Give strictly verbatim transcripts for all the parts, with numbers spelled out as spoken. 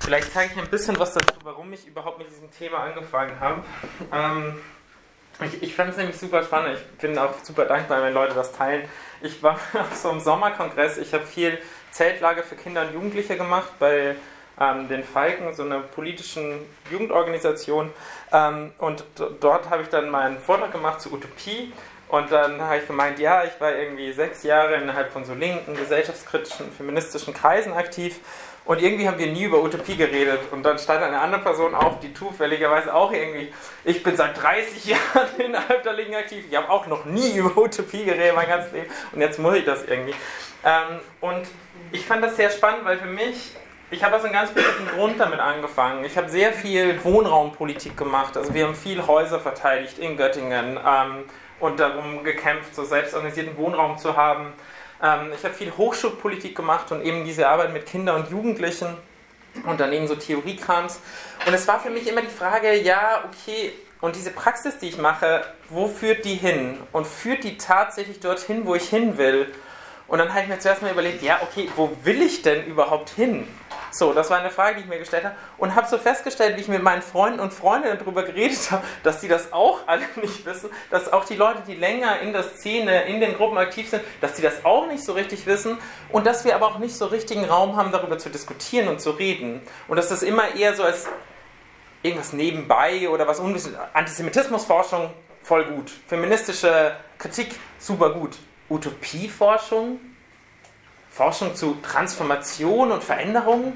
Vielleicht zeige ich ein bisschen was dazu, warum ich überhaupt mit diesem Thema angefangen habe. Ähm, ich ich fand es nämlich super spannend. Ich bin auch super dankbar, wenn Leute das teilen. Ich war auf so einem Sommerkongress. Ich habe viel Zeltlager für Kinder und Jugendliche gemacht bei ähm, den Falken, so einer politischen Jugendorganisation. Ähm, und d- dort habe ich dann mal einen Vortrag gemacht zu Utopie. Und dann habe ich gemeint, ja, ich war irgendwie sechs Jahre innerhalb von so linken, gesellschaftskritischen, feministischen Kreisen aktiv. Und irgendwie haben wir nie über Utopie geredet. Und dann stand eine andere Person auf, die zufälligerweise auch irgendwie, ich bin seit dreißig Jahren innerhalb der Linken aktiv, ich habe auch noch nie über Utopie geredet, mein ganzes Leben. Und jetzt muss ich das irgendwie. Ähm, und ich fand das sehr spannend, weil für mich, ich habe aus einem ganz bestimmten Grund damit angefangen. Ich habe sehr viel Wohnraumpolitik gemacht. Also wir haben viel Häuser verteidigt in Göttingen ähm, und darum gekämpft, so selbstorganisierten Wohnraum zu haben. Ich habe viel Hochschulpolitik gemacht und eben diese Arbeit mit Kindern und Jugendlichen und dann eben so Theoriekrams. Und es war für mich immer die Frage, ja, okay, und diese Praxis, die ich mache, wo führt die hin? Und führt die tatsächlich dorthin, wo ich hin will? Und dann habe ich mir zuerst mal überlegt, ja, okay, wo will ich denn überhaupt hin? So, das war eine Frage, die ich mir gestellt habe und habe so festgestellt, wie ich mit meinen Freunden und Freundinnen darüber geredet habe, dass die das auch alle nicht wissen, dass auch die Leute, die länger in der Szene, in den Gruppen aktiv sind, dass die das auch nicht so richtig wissen und dass wir aber auch nicht so richtigen Raum haben, darüber zu diskutieren und zu reden. Und dass das immer eher so als irgendwas nebenbei oder was unwissenschaftlich, Antisemitismusforschung, voll gut. Feministische Kritik, super gut. Utopieforschung? Forschung zu Transformation und Veränderung?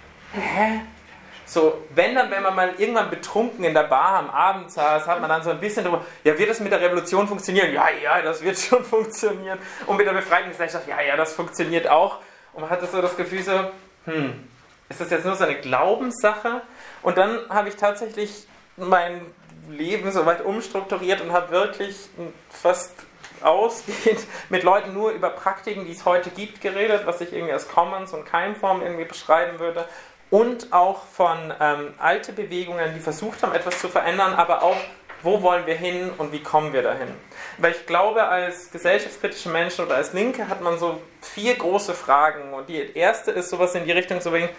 Hä? So, wenn dann, wenn man mal irgendwann betrunken in der Bar am Abend saß, hat man dann so ein bisschen drüber, ja, wird das mit der Revolution funktionieren? Ja, ja, das wird schon funktionieren. Und mit der befreiten Gesellschaft, ja, ja, das funktioniert auch. Und man hatte so das Gefühl so, hm, ist das jetzt nur so eine Glaubenssache? Und dann habe ich tatsächlich mein Leben so weit umstrukturiert und habe wirklich fast ausgehend mit Leuten nur über Praktiken, die es heute gibt, geredet, was ich irgendwie als Commons und Keimform irgendwie beschreiben würde und auch von ähm, alte Bewegungen, die versucht haben, etwas zu verändern, aber auch, wo wollen wir hin und wie kommen wir dahin? Weil ich glaube, als gesellschaftskritische Menschen oder als Linke hat man so vier große Fragen und die erste ist sowas in die Richtung so wie,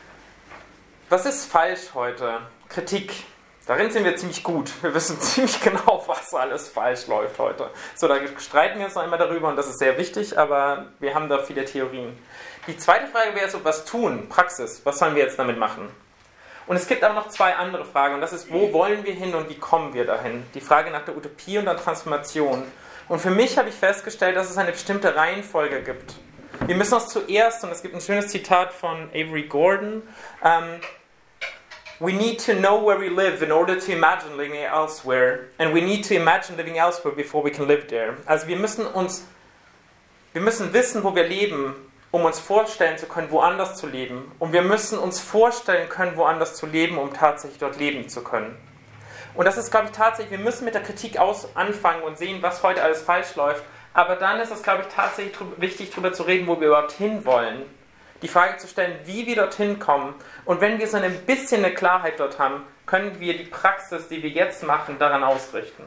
was ist falsch heute? Kritik. Darin sind wir ziemlich gut. Wir wissen ziemlich genau, was alles falsch läuft heute. So, da streiten wir uns noch immer darüber und das ist sehr wichtig, aber wir haben da viele Theorien. Die zweite Frage wäre so, was tun? Praxis. Was sollen wir jetzt damit machen? Und es gibt aber noch zwei andere Fragen und das ist, wo wollen wir hin und wie kommen wir dahin? Die Frage nach der Utopie und der Transformation. Und für mich habe ich festgestellt, dass es eine bestimmte Reihenfolge gibt. Wir müssen uns zuerst, und es gibt ein schönes Zitat von Avery Gordon, ähm, we need to know where we live in order to imagine living elsewhere. And we need to imagine living elsewhere before we can live there. Also wir müssen uns, wir müssen wissen, wo wir leben, um uns vorstellen zu können, woanders zu leben. Und wir müssen uns vorstellen können, woanders zu leben, um tatsächlich dort leben zu können. Und das ist, glaube ich, tatsächlich, wir müssen mit der Kritik aus anfangen und sehen, was heute alles falsch läuft. Aber dann ist es, glaube ich, tatsächlich wichtig, darüber zu reden, wo wir überhaupt hinwollen. Die Frage zu stellen, wie wir dorthin kommen. Und wenn wir so ein bisschen eine Klarheit dort haben, können wir die Praxis, die wir jetzt machen, daran ausrichten.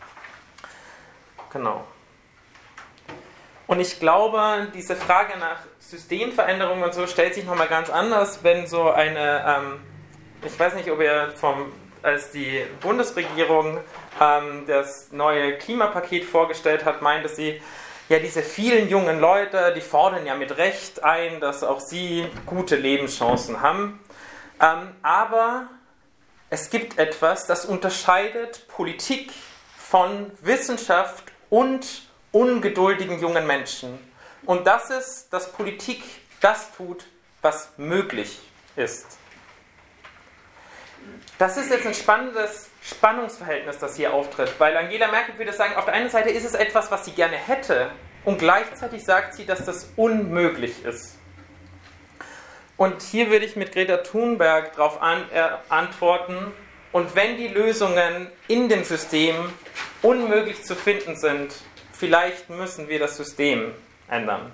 Genau. Und ich glaube, diese Frage nach Systemveränderung und so stellt sich nochmal ganz anders, wenn so eine, ähm, ich weiß nicht, ob ihr vom, als die Bundesregierung ähm, das neue Klimapaket vorgestellt hat, meinte sie, ja, diese vielen jungen Leute, die fordern ja mit Recht ein, dass auch sie gute Lebenschancen haben. Ähm, aber es gibt etwas, das unterscheidet Politik von Wissenschaft und ungeduldigen jungen Menschen. Und das ist, dass Politik das tut, was möglich ist. Das ist jetzt ein spannendes Spannungsverhältnis, das hier auftritt, weil Angela Merkel würde sagen, auf der einen Seite ist es etwas, was sie gerne hätte und gleichzeitig sagt sie, dass das unmöglich ist. Und hier würde ich mit Greta Thunberg darauf an, äh, antworten, und wenn die Lösungen in dem System unmöglich zu finden sind, vielleicht müssen wir das System ändern.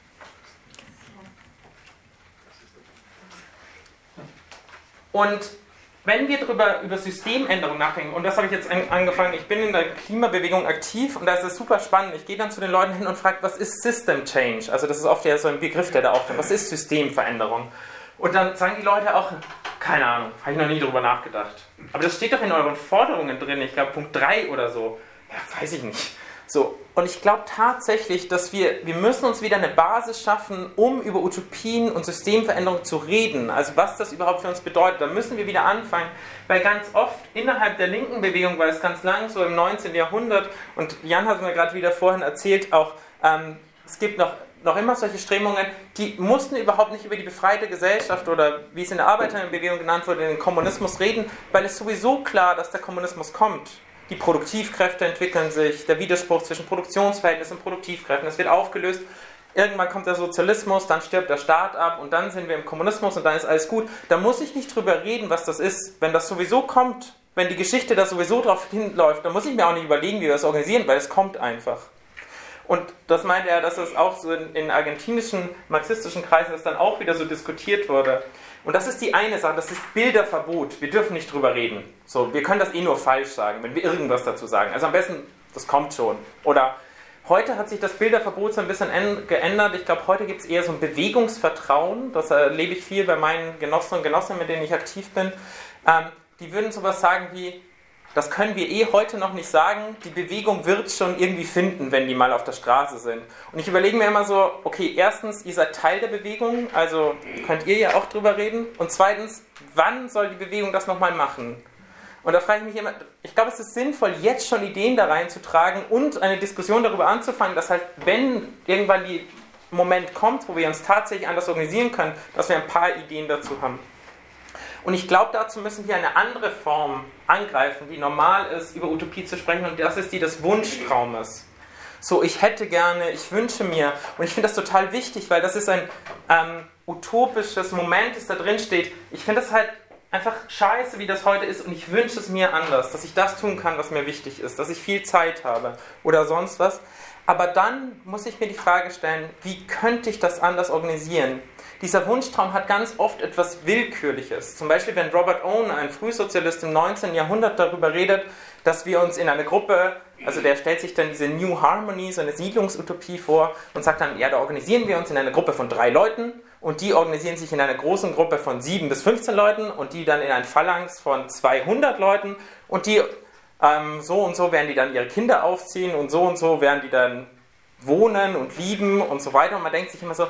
Und wenn wir darüber, über Systemänderung nachdenken, und das habe ich jetzt an, angefangen, ich bin in der Klimabewegung aktiv und da ist es super spannend, ich gehe dann zu den Leuten hin und frage, was ist System Change? Also das ist oft ja so ein Begriff, der da auftaucht. Was ist Systemveränderung? Und dann sagen die Leute auch, keine Ahnung, habe ich noch nie drüber nachgedacht. Aber das steht doch in euren Forderungen drin, ich glaube Punkt drei oder so. Ja, weiß ich nicht. So, und ich glaube tatsächlich, dass wir, wir müssen uns wieder eine Basis schaffen, um über Utopien und Systemveränderung zu reden. Also was das überhaupt für uns bedeutet. Da müssen wir wieder anfangen, weil ganz oft innerhalb der linken Bewegung war es ganz lang so im neunzehnten Jahrhundert, und Jan hat mir gerade wieder vorhin erzählt, auch ähm, es gibt noch, noch immer solche Strömungen, die mussten überhaupt nicht über die befreite Gesellschaft oder wie es in der Arbeiterinnenbewegung genannt wurde, den Kommunismus reden, weil es sowieso klar, dass der Kommunismus kommt. Die Produktivkräfte entwickeln sich, der Widerspruch zwischen Produktionsverhältnissen und Produktivkräften, das wird aufgelöst. Irgendwann kommt der Sozialismus, dann stirbt der Staat ab und dann sind wir im Kommunismus und dann ist alles gut. Da muss ich nicht drüber reden, was das ist. Wenn das sowieso kommt, wenn die Geschichte da sowieso drauf hinläuft, dann muss ich mir auch nicht überlegen, wie wir das organisieren, weil es kommt einfach. Und das meinte er, dass es auch so in, in argentinischen, marxistischen Kreisen das dann auch wieder so diskutiert wurde. Und das ist die eine Sache, das ist Bilderverbot. Wir dürfen nicht drüber reden. So, wir können das eh nur falsch sagen, wenn wir irgendwas dazu sagen. Also am besten, das kommt schon. Oder heute hat sich das Bilderverbot so ein bisschen geändert. Ich glaube, heute gibt es eher so ein Bewegungsvertrauen. Das erlebe ich viel bei meinen Genossen und Genossinnen, mit denen ich aktiv bin. Ähm, die würden sowas sagen wie, das können wir eh heute noch nicht sagen, die Bewegung wird es schon irgendwie finden, wenn die mal auf der Straße sind. Und ich überlege mir immer so, okay, erstens, ihr seid Teil der Bewegung, also könnt ihr ja auch drüber reden. Und zweitens, wann soll die Bewegung das nochmal machen? Und da frage ich mich immer, ich glaube, es ist sinnvoll, jetzt schon Ideen da reinzutragen und eine Diskussion darüber anzufangen, dass halt, wenn irgendwann der Moment kommt, wo wir uns tatsächlich anders organisieren können, dass wir ein paar Ideen dazu haben. Und ich glaube, dazu müssen wir eine andere Form angreifen, die normal ist, über Utopie zu sprechen, und das ist die des Wunschtraumes. So, ich hätte gerne, ich wünsche mir, und ich finde das total wichtig, weil das ist ein ähm, utopisches Moment, das da drin steht. Ich finde das halt einfach scheiße, wie das heute ist, und ich wünsche es mir anders, dass ich das tun kann, was mir wichtig ist, dass ich viel Zeit habe oder sonst was. Aber dann muss ich mir die Frage stellen, wie könnte ich das anders organisieren? Dieser Wunschtraum hat ganz oft etwas Willkürliches. Zum Beispiel, wenn Robert Owen, ein Frühsozialist im neunzehnten Jahrhundert, darüber redet, dass wir uns in eine Gruppe, also der stellt sich dann diese New Harmony, so eine Siedlungsutopie vor und sagt dann, ja, da organisieren wir uns in eine Gruppe von drei Leuten und die organisieren sich in einer großen Gruppe von sieben bis fünfzehn Leuten und die dann in ein Phalanx von zweihundert Leuten und die ähm, so und so werden die dann ihre Kinder aufziehen und so und so werden die dann wohnen und lieben und so weiter. Und man denkt sich immer so,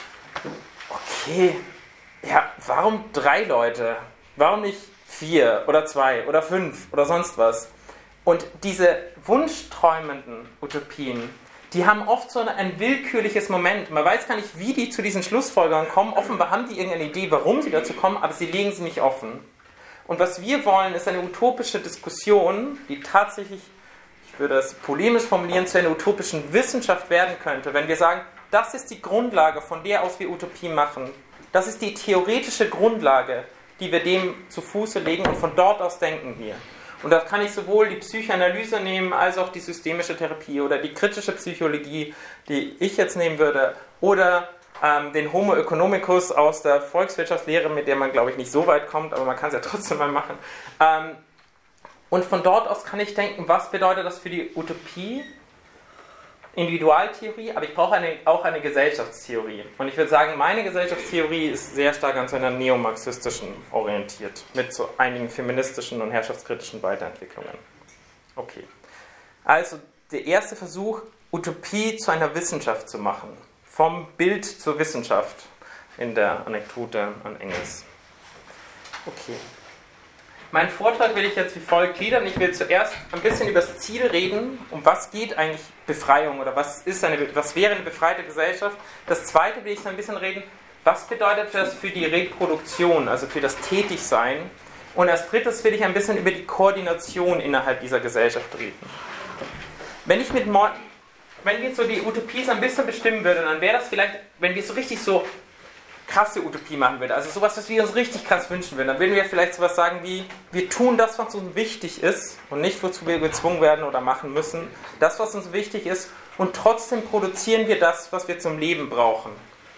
okay, ja, warum drei Leute? Warum nicht vier oder zwei oder fünf oder sonst was? Und diese wunschträumenden Utopien, die haben oft so ein willkürliches Moment. Man weiß gar nicht, wie die zu diesen Schlussfolgerungen kommen. Offenbar haben die irgendeine Idee, warum sie dazu kommen, aber sie legen sie nicht offen. Und was wir wollen, ist eine utopische Diskussion, die tatsächlich, ich würde es polemisch formulieren, zu einer utopischen Wissenschaft werden könnte, wenn wir sagen, das ist die Grundlage, von der aus wir Utopie machen. Das ist die theoretische Grundlage, die wir dem zu Fuße legen, und von dort aus denken wir. Und da kann ich sowohl die Psychoanalyse nehmen, als auch die systemische Therapie oder die kritische Psychologie, die ich jetzt nehmen würde, oder ähm, den Homo economicus aus der Volkswirtschaftslehre, mit der man, glaube ich, nicht so weit kommt, aber man kann es ja trotzdem mal machen. Ähm, und von dort aus kann ich denken, was bedeutet das für die Utopie? Individualtheorie, aber ich brauche eine, auch eine Gesellschaftstheorie. Und ich würde sagen, meine Gesellschaftstheorie ist sehr stark an so einer neomarxistischen orientiert, mit so einigen feministischen und herrschaftskritischen Weiterentwicklungen. Okay. Also der erste Versuch, Utopie zu einer Wissenschaft zu machen. Vom Bild zur Wissenschaft in der Anekdote an Engels. Okay. Meinen Vortrag will ich jetzt wie folgt gliedern. Ich will zuerst ein bisschen über das Ziel reden. Um was geht eigentlich Befreiung oder was, ist eine, was wäre eine befreite Gesellschaft? Das zweite will ich so ein bisschen reden, was bedeutet das für die Reproduktion, also für das Tätigsein? Und als drittes will ich ein bisschen über die Koordination innerhalb dieser Gesellschaft reden. Wenn ich mit Mor- wenn wir so die Utopie so ein bisschen bestimmen würden, dann wäre das vielleicht, wenn wir so richtig so krasse Utopie machen würde, also sowas, was wir uns richtig krass wünschen würden, dann würden wir vielleicht sowas sagen wie, wir tun das, was uns wichtig ist und nicht, wozu wir gezwungen werden oder machen müssen, das, was uns wichtig ist, und trotzdem produzieren wir das, was wir zum Leben brauchen.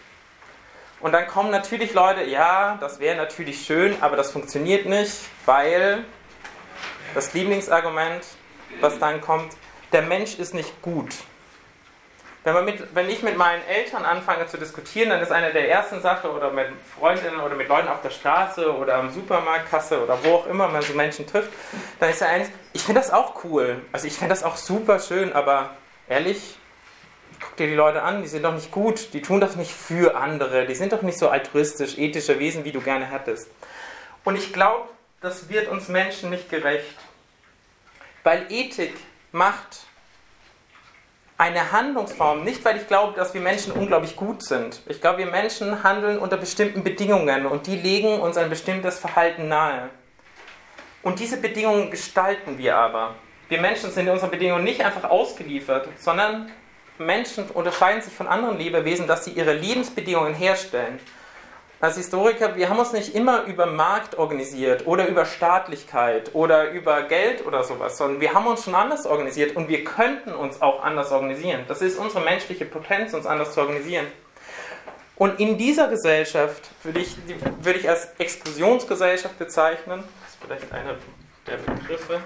Und dann kommen natürlich Leute, ja, das wäre natürlich schön, aber das funktioniert nicht, weil das Lieblingsargument, was dann kommt, der Mensch ist nicht gut. Wenn, man mit, wenn ich mit meinen Eltern anfange zu diskutieren, dann ist eine der ersten Sachen, oder mit Freundinnen oder mit Leuten auf der Straße oder am Supermarktkasse oder wo auch immer man so Menschen trifft, dann ist ja eins, ich finde das auch cool, also ich finde das auch super schön, aber ehrlich, guck dir die Leute an, die sind doch nicht gut, die tun das nicht für andere, die sind doch nicht so altruistisch, ethische Wesen, wie du gerne hättest. Und ich glaube, das wird uns Menschen nicht gerecht, weil Ethik macht eine Handlungsform, nicht weil ich glaube, dass wir Menschen unglaublich gut sind. Ich glaube, wir Menschen handeln unter bestimmten Bedingungen und die legen uns ein bestimmtes Verhalten nahe. Und diese Bedingungen gestalten wir aber. Wir Menschen sind in unseren Bedingungen nicht einfach ausgeliefert, sondern Menschen unterscheiden sich von anderen Lebewesen, dass sie ihre Lebensbedingungen herstellen. Als Historiker, wir haben uns nicht immer über Markt organisiert oder über Staatlichkeit oder über Geld oder sowas, sondern wir haben uns schon anders organisiert und wir könnten uns auch anders organisieren. Das ist unsere menschliche Potenz, uns anders zu organisieren. Und in dieser Gesellschaft würde ich, würde ich als Exklusionsgesellschaft bezeichnen, das ist vielleicht einer der Begriffe.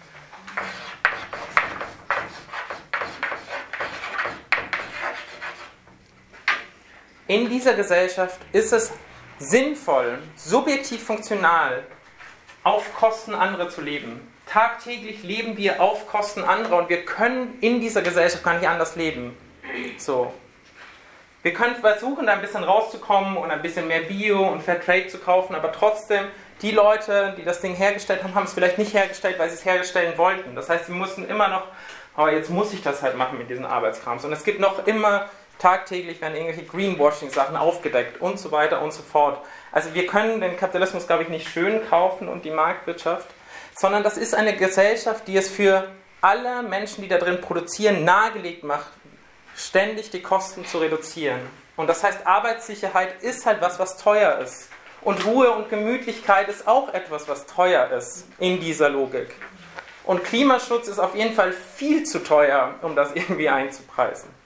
In dieser Gesellschaft ist es sinnvoll, subjektiv funktional, auf Kosten anderer zu leben. Tagtäglich leben wir auf Kosten anderer und wir können in dieser Gesellschaft gar nicht anders leben. So. Wir können versuchen, da ein bisschen rauszukommen und ein bisschen mehr Bio und Fairtrade zu kaufen, aber trotzdem, die Leute, die das Ding hergestellt haben, haben es vielleicht nicht hergestellt, weil sie es herstellen wollten. Das heißt, sie mussten immer noch, oh, jetzt muss ich das halt machen mit diesen Arbeitskrams. Und es gibt noch immer tagtäglich werden irgendwelche Greenwashing-Sachen aufgedeckt und so weiter und so fort. Also wir können den Kapitalismus, glaube ich, nicht schön kaufen und die Marktwirtschaft, sondern das ist eine Gesellschaft, die es für alle Menschen, die da drin produzieren, nahegelegt macht, ständig die Kosten zu reduzieren. Und das heißt, Arbeitssicherheit ist halt was, was teuer ist. Und Ruhe und Gemütlichkeit ist auch etwas, was teuer ist in dieser Logik. Und Klimaschutz ist auf jeden Fall viel zu teuer, um das irgendwie einzupreisen.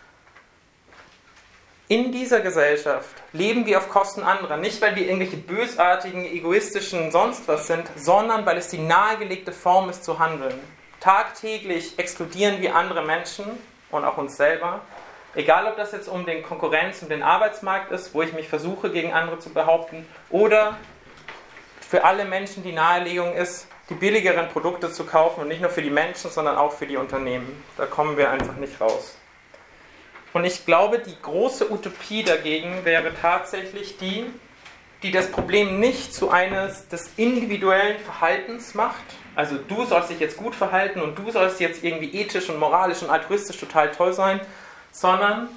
In dieser Gesellschaft leben wir auf Kosten anderer, nicht weil wir irgendwelche bösartigen, egoistischen sonst was sind, sondern weil es die nahegelegte Form ist zu handeln. Tagtäglich exkludieren wir andere Menschen und auch uns selber, egal ob das jetzt um den Konkurrenz- und den Arbeitsmarkt ist, wo ich mich versuche, gegen andere zu behaupten, oder für alle Menschen die Nahelegung ist, die billigeren Produkte zu kaufen und nicht nur für die Menschen, sondern auch für die Unternehmen. Da kommen wir einfach nicht raus. Und ich glaube, die große Utopie dagegen wäre tatsächlich die, die das Problem nicht zu eines des individuellen Verhaltens macht. Also du sollst dich jetzt gut verhalten und du sollst jetzt irgendwie ethisch und moralisch und altruistisch total toll sein, sondern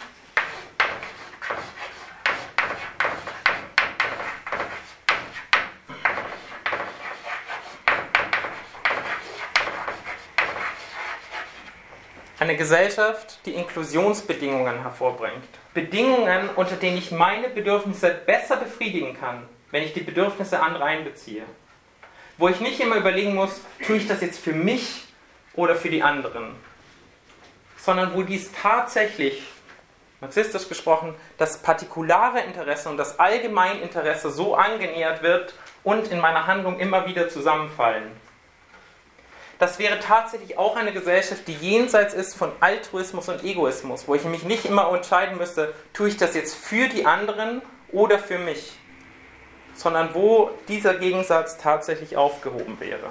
eine Gesellschaft, die Inklusionsbedingungen hervorbringt. Bedingungen, unter denen ich meine Bedürfnisse besser befriedigen kann, wenn ich die Bedürfnisse anderer einbeziehe. Wo ich nicht immer überlegen muss, tue ich das jetzt für mich oder für die anderen. Sondern wo dies tatsächlich, marxistisch gesprochen, das partikulare Interesse und das Allgemeininteresse so angenähert wird und in meiner Handlung immer wieder zusammenfallen. Das wäre tatsächlich auch eine Gesellschaft, die jenseits ist von Altruismus und Egoismus, wo ich mich nicht immer entscheiden müsste, tue ich das jetzt für die anderen oder für mich, sondern wo dieser Gegensatz tatsächlich aufgehoben wäre.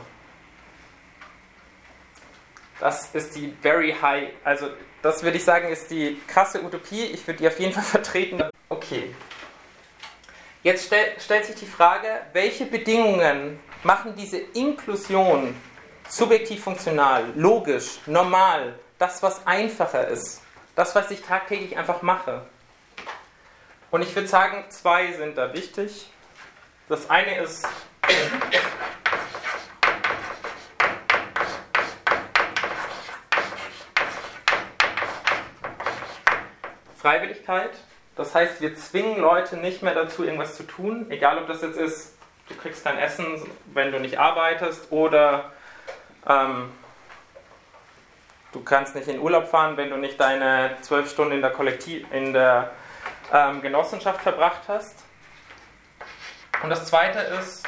Das ist die very high, also das würde ich sagen, ist die krasse Utopie. Ich würde die auf jeden Fall vertreten. Okay. Jetzt stell, stellt sich die Frage, welche Bedingungen machen diese Inklusion subjektiv funktional, logisch, normal, das, was einfacher ist, das, was ich tagtäglich einfach mache. Und ich würde sagen, zwei sind da wichtig. Das eine ist Freiwilligkeit. Das heißt, wir zwingen Leute nicht mehr dazu, irgendwas zu tun, egal ob das jetzt ist, du kriegst kein Essen, wenn du nicht arbeitest, oder Ähm, du kannst nicht in Urlaub fahren, wenn du nicht deine zwölf Stunden in der, Kollektiv, in der ähm, Genossenschaft verbracht hast. Und das zweite ist,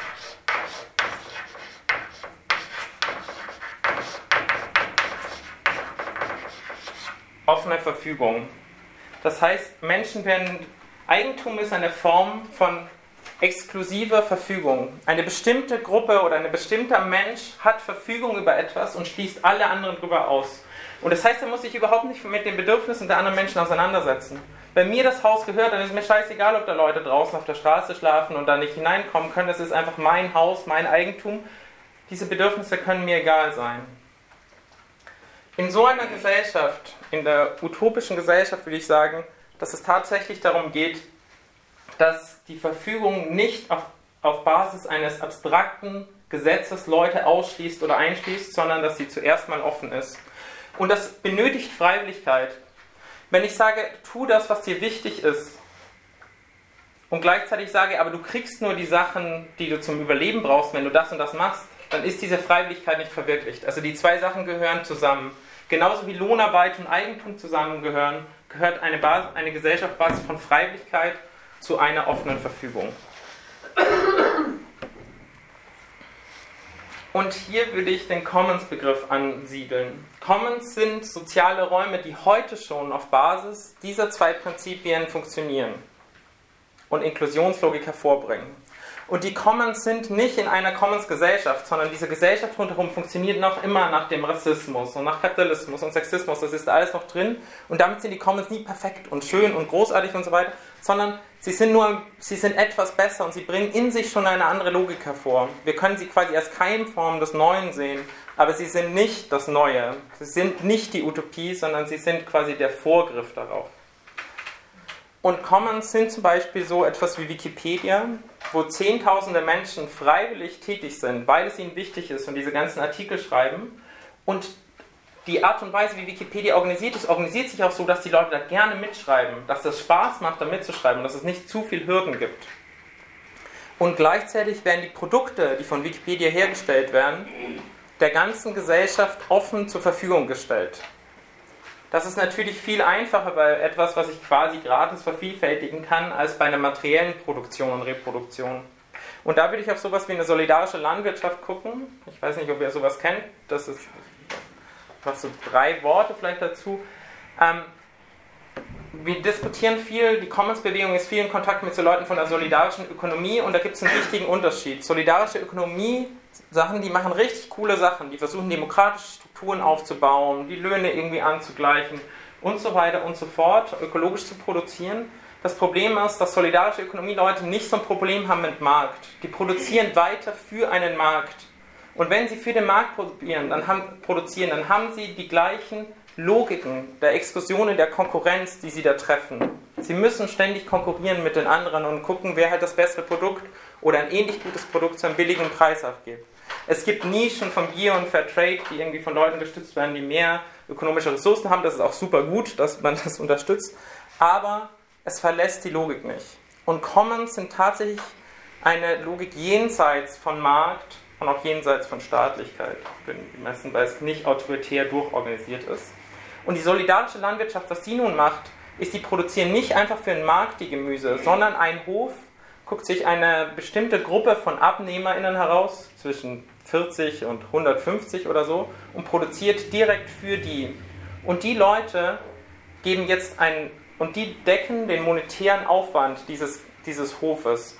offene Verfügung. Das heißt, Menschen werden, Eigentum ist eine Form von exklusiver Verfügung. Eine bestimmte Gruppe oder ein bestimmter Mensch hat Verfügung über etwas und schließt alle anderen darüber aus. Und das heißt, er muss sich überhaupt nicht mit den Bedürfnissen der anderen Menschen auseinandersetzen. Wenn mir das Haus gehört, dann ist mir scheißegal, ob da Leute draußen auf der Straße schlafen und da nicht hineinkommen können. Das ist einfach mein Haus, mein Eigentum. Diese Bedürfnisse können mir egal sein. In so einer Gesellschaft, in der utopischen Gesellschaft würde ich sagen, dass es tatsächlich darum geht, dass die Verfügung nicht auf, auf Basis eines abstrakten Gesetzes Leute ausschließt oder einschließt, sondern dass sie zuerst mal offen ist. Und das benötigt Freiwilligkeit. Wenn ich sage, tu das, was dir wichtig ist, und gleichzeitig sage, aber du kriegst nur die Sachen, die du zum Überleben brauchst, wenn du das und das machst, dann ist diese Freiwilligkeit nicht verwirklicht. Also die zwei Sachen gehören zusammen. Genauso wie Lohnarbeit und Eigentum zusammengehören, gehört eine, Basis, eine Gesellschaft auf Basis von Freiwilligkeit zu einer offenen Verfügung. Und hier würde ich den Commons-Begriff ansiedeln. Commons sind soziale Räume, die heute schon auf Basis dieser zwei Prinzipien funktionieren und Inklusionslogik hervorbringen. Und die Commons sind nicht in einer Commons-Gesellschaft, sondern diese Gesellschaft rundherum funktioniert noch immer nach dem Rassismus und nach Kapitalismus und Sexismus, das ist alles noch drin. Und damit sind die Commons nie perfekt und schön und großartig und so weiter, sondern sie sind nur, sie sind etwas besser und sie bringen in sich schon eine andere Logik hervor. Wir können sie quasi als Keimform des Neuen sehen, aber sie sind nicht das Neue. Sie sind nicht die Utopie, sondern sie sind quasi der Vorgriff darauf. Und Commons sind zum Beispiel so etwas wie Wikipedia, wo Zehntausende Menschen freiwillig tätig sind, weil es ihnen wichtig ist und diese ganzen Artikel schreiben. Und die Art und Weise, wie Wikipedia organisiert ist, organisiert sich auch so, dass die Leute da gerne mitschreiben, dass es Spaß macht, da mitzuschreiben, dass es nicht zu viel Hürden gibt. Und gleichzeitig werden die Produkte, die von Wikipedia hergestellt werden, der ganzen Gesellschaft offen zur Verfügung gestellt. Das ist natürlich viel einfacher bei etwas, was ich quasi gratis vervielfältigen kann, als bei einer materiellen Produktion und Reproduktion. Und da würde ich auf sowas wie eine solidarische Landwirtschaft gucken. Ich weiß nicht, ob ihr sowas kennt. Das ist was so drei Worte vielleicht dazu. Ähm, wir diskutieren viel, die Commons-Bewegung ist viel in Kontakt mit so Leuten von der solidarischen Ökonomie und da gibt es einen wichtigen Unterschied. Solidarische Ökonomie, Sachen, die machen richtig coole Sachen, die versuchen demokratische Strukturen aufzubauen, die Löhne irgendwie anzugleichen und so weiter und so fort, ökologisch zu produzieren. Das Problem ist, dass solidarische Ökonomie-Leute nicht so ein Problem haben mit Markt. Die produzieren weiter für einen Markt. Und wenn sie für den Markt produzieren, dann haben, produzieren, dann haben sie die gleichen Logiken der Exkursionen, der Konkurrenz, die sie da treffen. Sie müssen ständig konkurrieren mit den anderen und gucken, wer halt das bessere Produkt oder ein ähnlich gutes Produkt zu einem billigen Preis abgibt. Es gibt Nischen von Bier und Fairtrade, die irgendwie von Leuten gestützt werden, die mehr ökonomische Ressourcen haben. Das ist auch super gut, dass man das unterstützt. Aber es verlässt die Logik nicht. Und Commons sind tatsächlich eine Logik jenseits von Markt und auch jenseits von Staatlichkeit, gemessen, weil es nicht autoritär durchorganisiert ist. Und die solidarische Landwirtschaft, was die nun macht, ist, die produzieren nicht einfach für den Markt die Gemüse, sondern ein Hof guckt sich eine bestimmte Gruppe von AbnehmerInnen heraus, zwischen vierzig und hundertfünfzig oder so, und produziert direkt für die. Und die Leute geben jetzt ein, und die decken den monetären Aufwand dieses, dieses Hofes.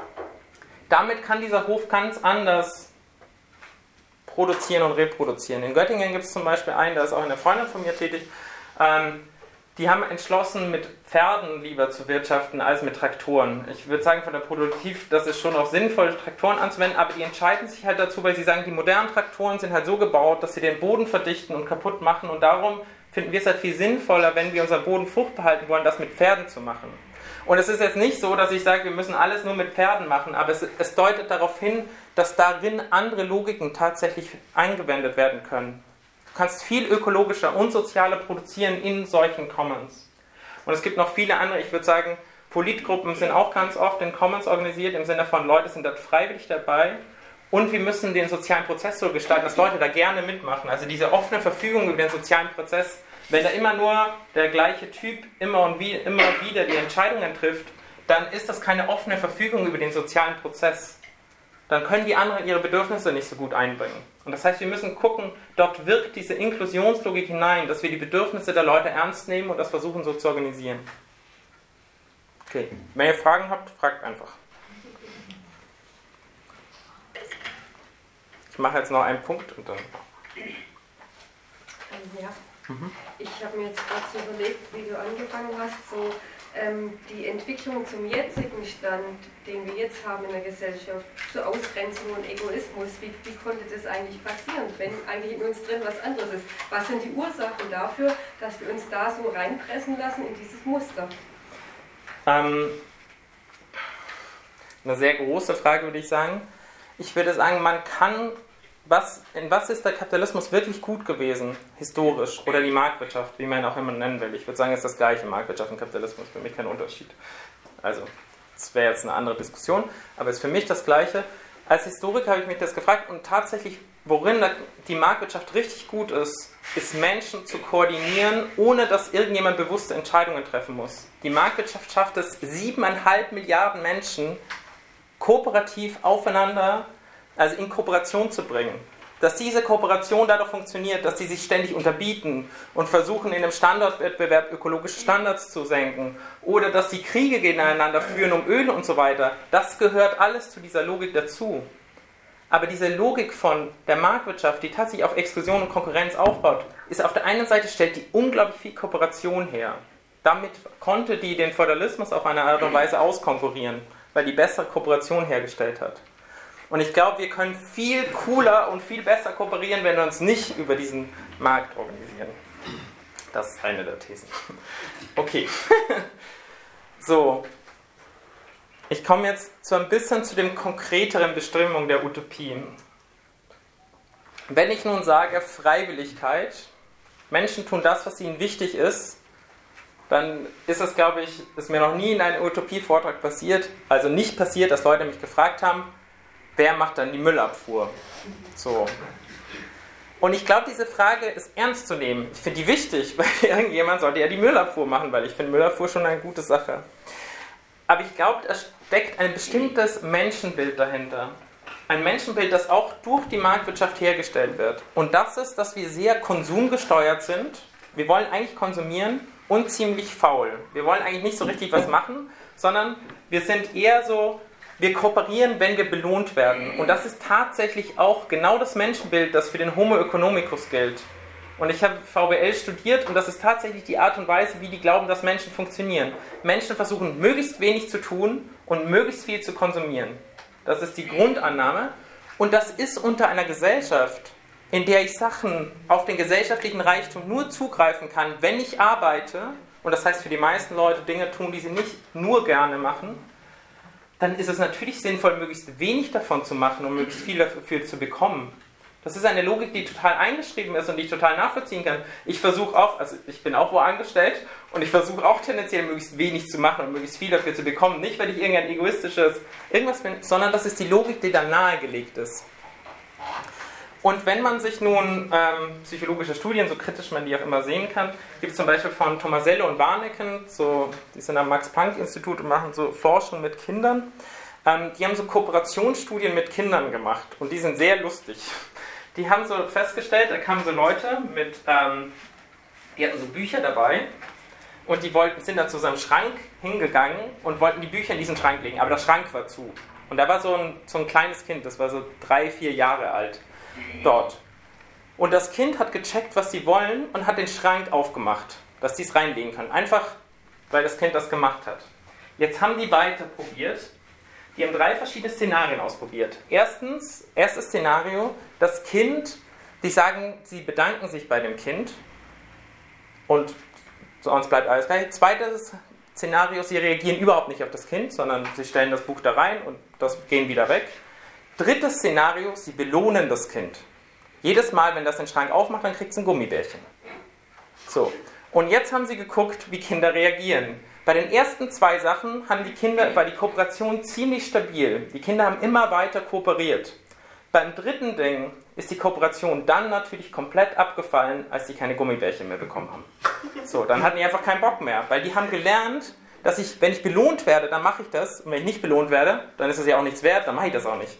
Damit kann dieser Hof ganz anders produzieren und reproduzieren. In Göttingen gibt es zum Beispiel einen, da ist auch eine Freundin von mir tätig, ähm, die haben entschlossen, mit Pferden lieber zu wirtschaften als mit Traktoren. Ich würde sagen, von der Produktiv, das ist schon auch sinnvoll, Traktoren anzuwenden, aber die entscheiden sich halt dazu, weil sie sagen, die modernen Traktoren sind halt so gebaut, dass sie den Boden verdichten und kaputt machen und darum finden wir es halt viel sinnvoller, wenn wir unseren Boden fruchtbar halten wollen, das mit Pferden zu machen. Und es ist jetzt nicht so, dass ich sage, wir müssen alles nur mit Pferden machen, aber es, es deutet darauf hin, dass darin andere Logiken tatsächlich eingewendet werden können. Du kannst viel ökologischer und sozialer produzieren in solchen Commons. Und es gibt noch viele andere, ich würde sagen, Politgruppen sind auch ganz oft in Commons organisiert, im Sinne von, Leute sind dort freiwillig dabei. Und wir müssen den sozialen Prozess so gestalten, dass Leute da gerne mitmachen. Also diese offene Verfügung über den sozialen Prozess, wenn da immer nur der gleiche Typ immer und wie, immer wieder die Entscheidungen trifft, dann ist das keine offene Verfügung über den sozialen Prozess. dann können die anderen ihre Bedürfnisse nicht so gut einbringen. Und das heißt, wir müssen gucken, dort wirkt diese Inklusionslogik hinein, dass wir die Bedürfnisse der Leute ernst nehmen und das versuchen so zu organisieren. Okay, wenn ihr Fragen habt, fragt einfach. Ich mache jetzt noch einen Punkt und dann... Ja, mhm. Ich habe mir jetzt gerade so überlegt, wie du angefangen hast, so ähm, die Entwicklung zum jetzigen Stand, den wir jetzt haben in der Gesellschaft, zur Ausgrenzung und Egoismus, wie, wie konnte das eigentlich passieren, wenn eigentlich in uns drin was anderes ist? Was sind die Ursachen dafür, dass wir uns da so reinpressen lassen in dieses Muster? Ähm, eine sehr große Frage, würde ich sagen. Ich würde sagen, man kann... Was, in was ist der Kapitalismus wirklich gut gewesen, historisch, oder die Marktwirtschaft, wie man ihn auch immer nennen will? Ich würde sagen, es ist das gleiche, Marktwirtschaft und Kapitalismus, für mich kein Unterschied. Also, das wäre jetzt eine andere Diskussion, aber es ist für mich das Gleiche. Als Historiker habe ich mich das gefragt und tatsächlich, worin die Marktwirtschaft richtig gut ist, ist Menschen zu koordinieren, ohne dass irgendjemand bewusste Entscheidungen treffen muss. Die Marktwirtschaft schafft es, siebeneinhalb Milliarden Menschen kooperativ aufeinander also in Kooperation zu bringen. Dass diese Kooperation dadurch funktioniert, dass die sich ständig unterbieten und versuchen, in einem Standortwettbewerb ökologische Standards zu senken oder dass die Kriege gegeneinander führen um Öl und so weiter, das gehört alles zu dieser Logik dazu. Aber diese Logik von der Marktwirtschaft, die tatsächlich auf Exklusion und Konkurrenz aufbaut, ist auf der einen Seite stellt die unglaublich viel Kooperation her. Damit konnte die den Feudalismus auf eine Art und Weise auskonkurrieren, weil die bessere Kooperation hergestellt hat. Und ich glaube, wir können viel cooler und viel besser kooperieren, wenn wir uns nicht über diesen Markt organisieren. Das ist eine der Thesen. Okay. So. Ich komme jetzt so ein bisschen zu den konkreteren Bestimmungen der Utopie. Wenn ich nun sage Freiwilligkeit, Menschen tun das, was ihnen wichtig ist, dann ist es, glaube ich, ist mir noch nie in einem Utopie-Vortrag passiert, also nicht passiert, dass Leute mich gefragt haben, wer macht dann die Müllabfuhr? So. Und ich glaube, diese Frage ist ernst zu nehmen. Ich finde die wichtig, weil irgendjemand sollte ja die Müllabfuhr machen, weil ich finde Müllabfuhr schon eine gute Sache. Aber ich glaube, da steckt ein bestimmtes Menschenbild dahinter. Ein Menschenbild, das auch durch die Marktwirtschaft hergestellt wird. Und das ist, dass wir sehr konsumgesteuert sind. Wir wollen eigentlich konsumieren und ziemlich faul. Wir wollen eigentlich nicht so richtig was machen, sondern wir sind eher so... Wir kooperieren, wenn wir belohnt werden. Und das ist tatsächlich auch genau das Menschenbild, das für den Homo economicus gilt. Und ich habe V W L studiert und das ist tatsächlich die Art und Weise, wie die glauben, dass Menschen funktionieren. Menschen versuchen, möglichst wenig zu tun und möglichst viel zu konsumieren. Das ist die Grundannahme. Und das ist unter einer Gesellschaft, in der ich Sachen auf den gesellschaftlichen Reichtum nur zugreifen kann, wenn ich arbeite, und das heißt für die meisten Leute Dinge tun, die sie nicht nur gerne machen, dann ist es natürlich sinnvoll, möglichst wenig davon zu machen, um möglichst viel dafür zu bekommen. Das ist eine Logik, die total eingeschrieben ist und die ich total nachvollziehen kann. Ich versuche auch, also ich bin auch wo angestellt und ich versuche auch tendenziell möglichst wenig zu machen und möglichst viel dafür zu bekommen. Nicht, weil ich irgendein egoistisches irgendwas bin, sondern das ist die Logik, die da nahegelegt ist. Und wenn man sich nun ähm, psychologische Studien, so kritisch man die auch immer sehen kann, gibt es zum Beispiel von Tomasello und Warneken, so, die sind am Max-Planck-Institut und machen so Forschung mit Kindern. Ähm, die haben so Kooperationsstudien mit Kindern gemacht und die sind sehr lustig. Die haben so festgestellt, da kamen so Leute mit, ähm, die hatten so Bücher dabei und die wollten, sind dann zu seinem Schrank hingegangen und wollten die Bücher in diesen Schrank legen, aber der Schrank war zu. Und da war so ein, so ein kleines Kind, das war so drei, vier Jahre alt. Dort. Und das Kind hat gecheckt, was sie wollen und hat den Schrank aufgemacht, dass sie es reinlegen können. Einfach, weil das Kind das gemacht hat. Jetzt haben die weiter probiert. Die haben drei verschiedene Szenarien ausprobiert. Erstens, erstes Szenario, das Kind, die sagen, sie bedanken sich bei dem Kind und sonst bleibt alles gleich. Zweites Szenario, sie reagieren überhaupt nicht auf das Kind, sondern sie stellen das Buch da rein und das gehen wieder weg. Drittes Szenario, sie belohnen das Kind. Jedes Mal, wenn das den Schrank aufmacht, dann kriegt es ein Gummibärchen. So, und jetzt haben sie geguckt, wie Kinder reagieren. Bei den ersten zwei Sachen haben die Kinder, war die Kooperation ziemlich stabil. Die Kinder haben immer weiter kooperiert. Beim dritten Ding ist die Kooperation dann natürlich komplett abgefallen, als sie keine Gummibärchen mehr bekommen haben. So, dann hatten die einfach keinen Bock mehr, weil die haben gelernt, dass ich, wenn ich belohnt werde, dann mache ich das. Und wenn ich nicht belohnt werde, dann ist es ja auch nichts wert, dann mache ich das auch nicht.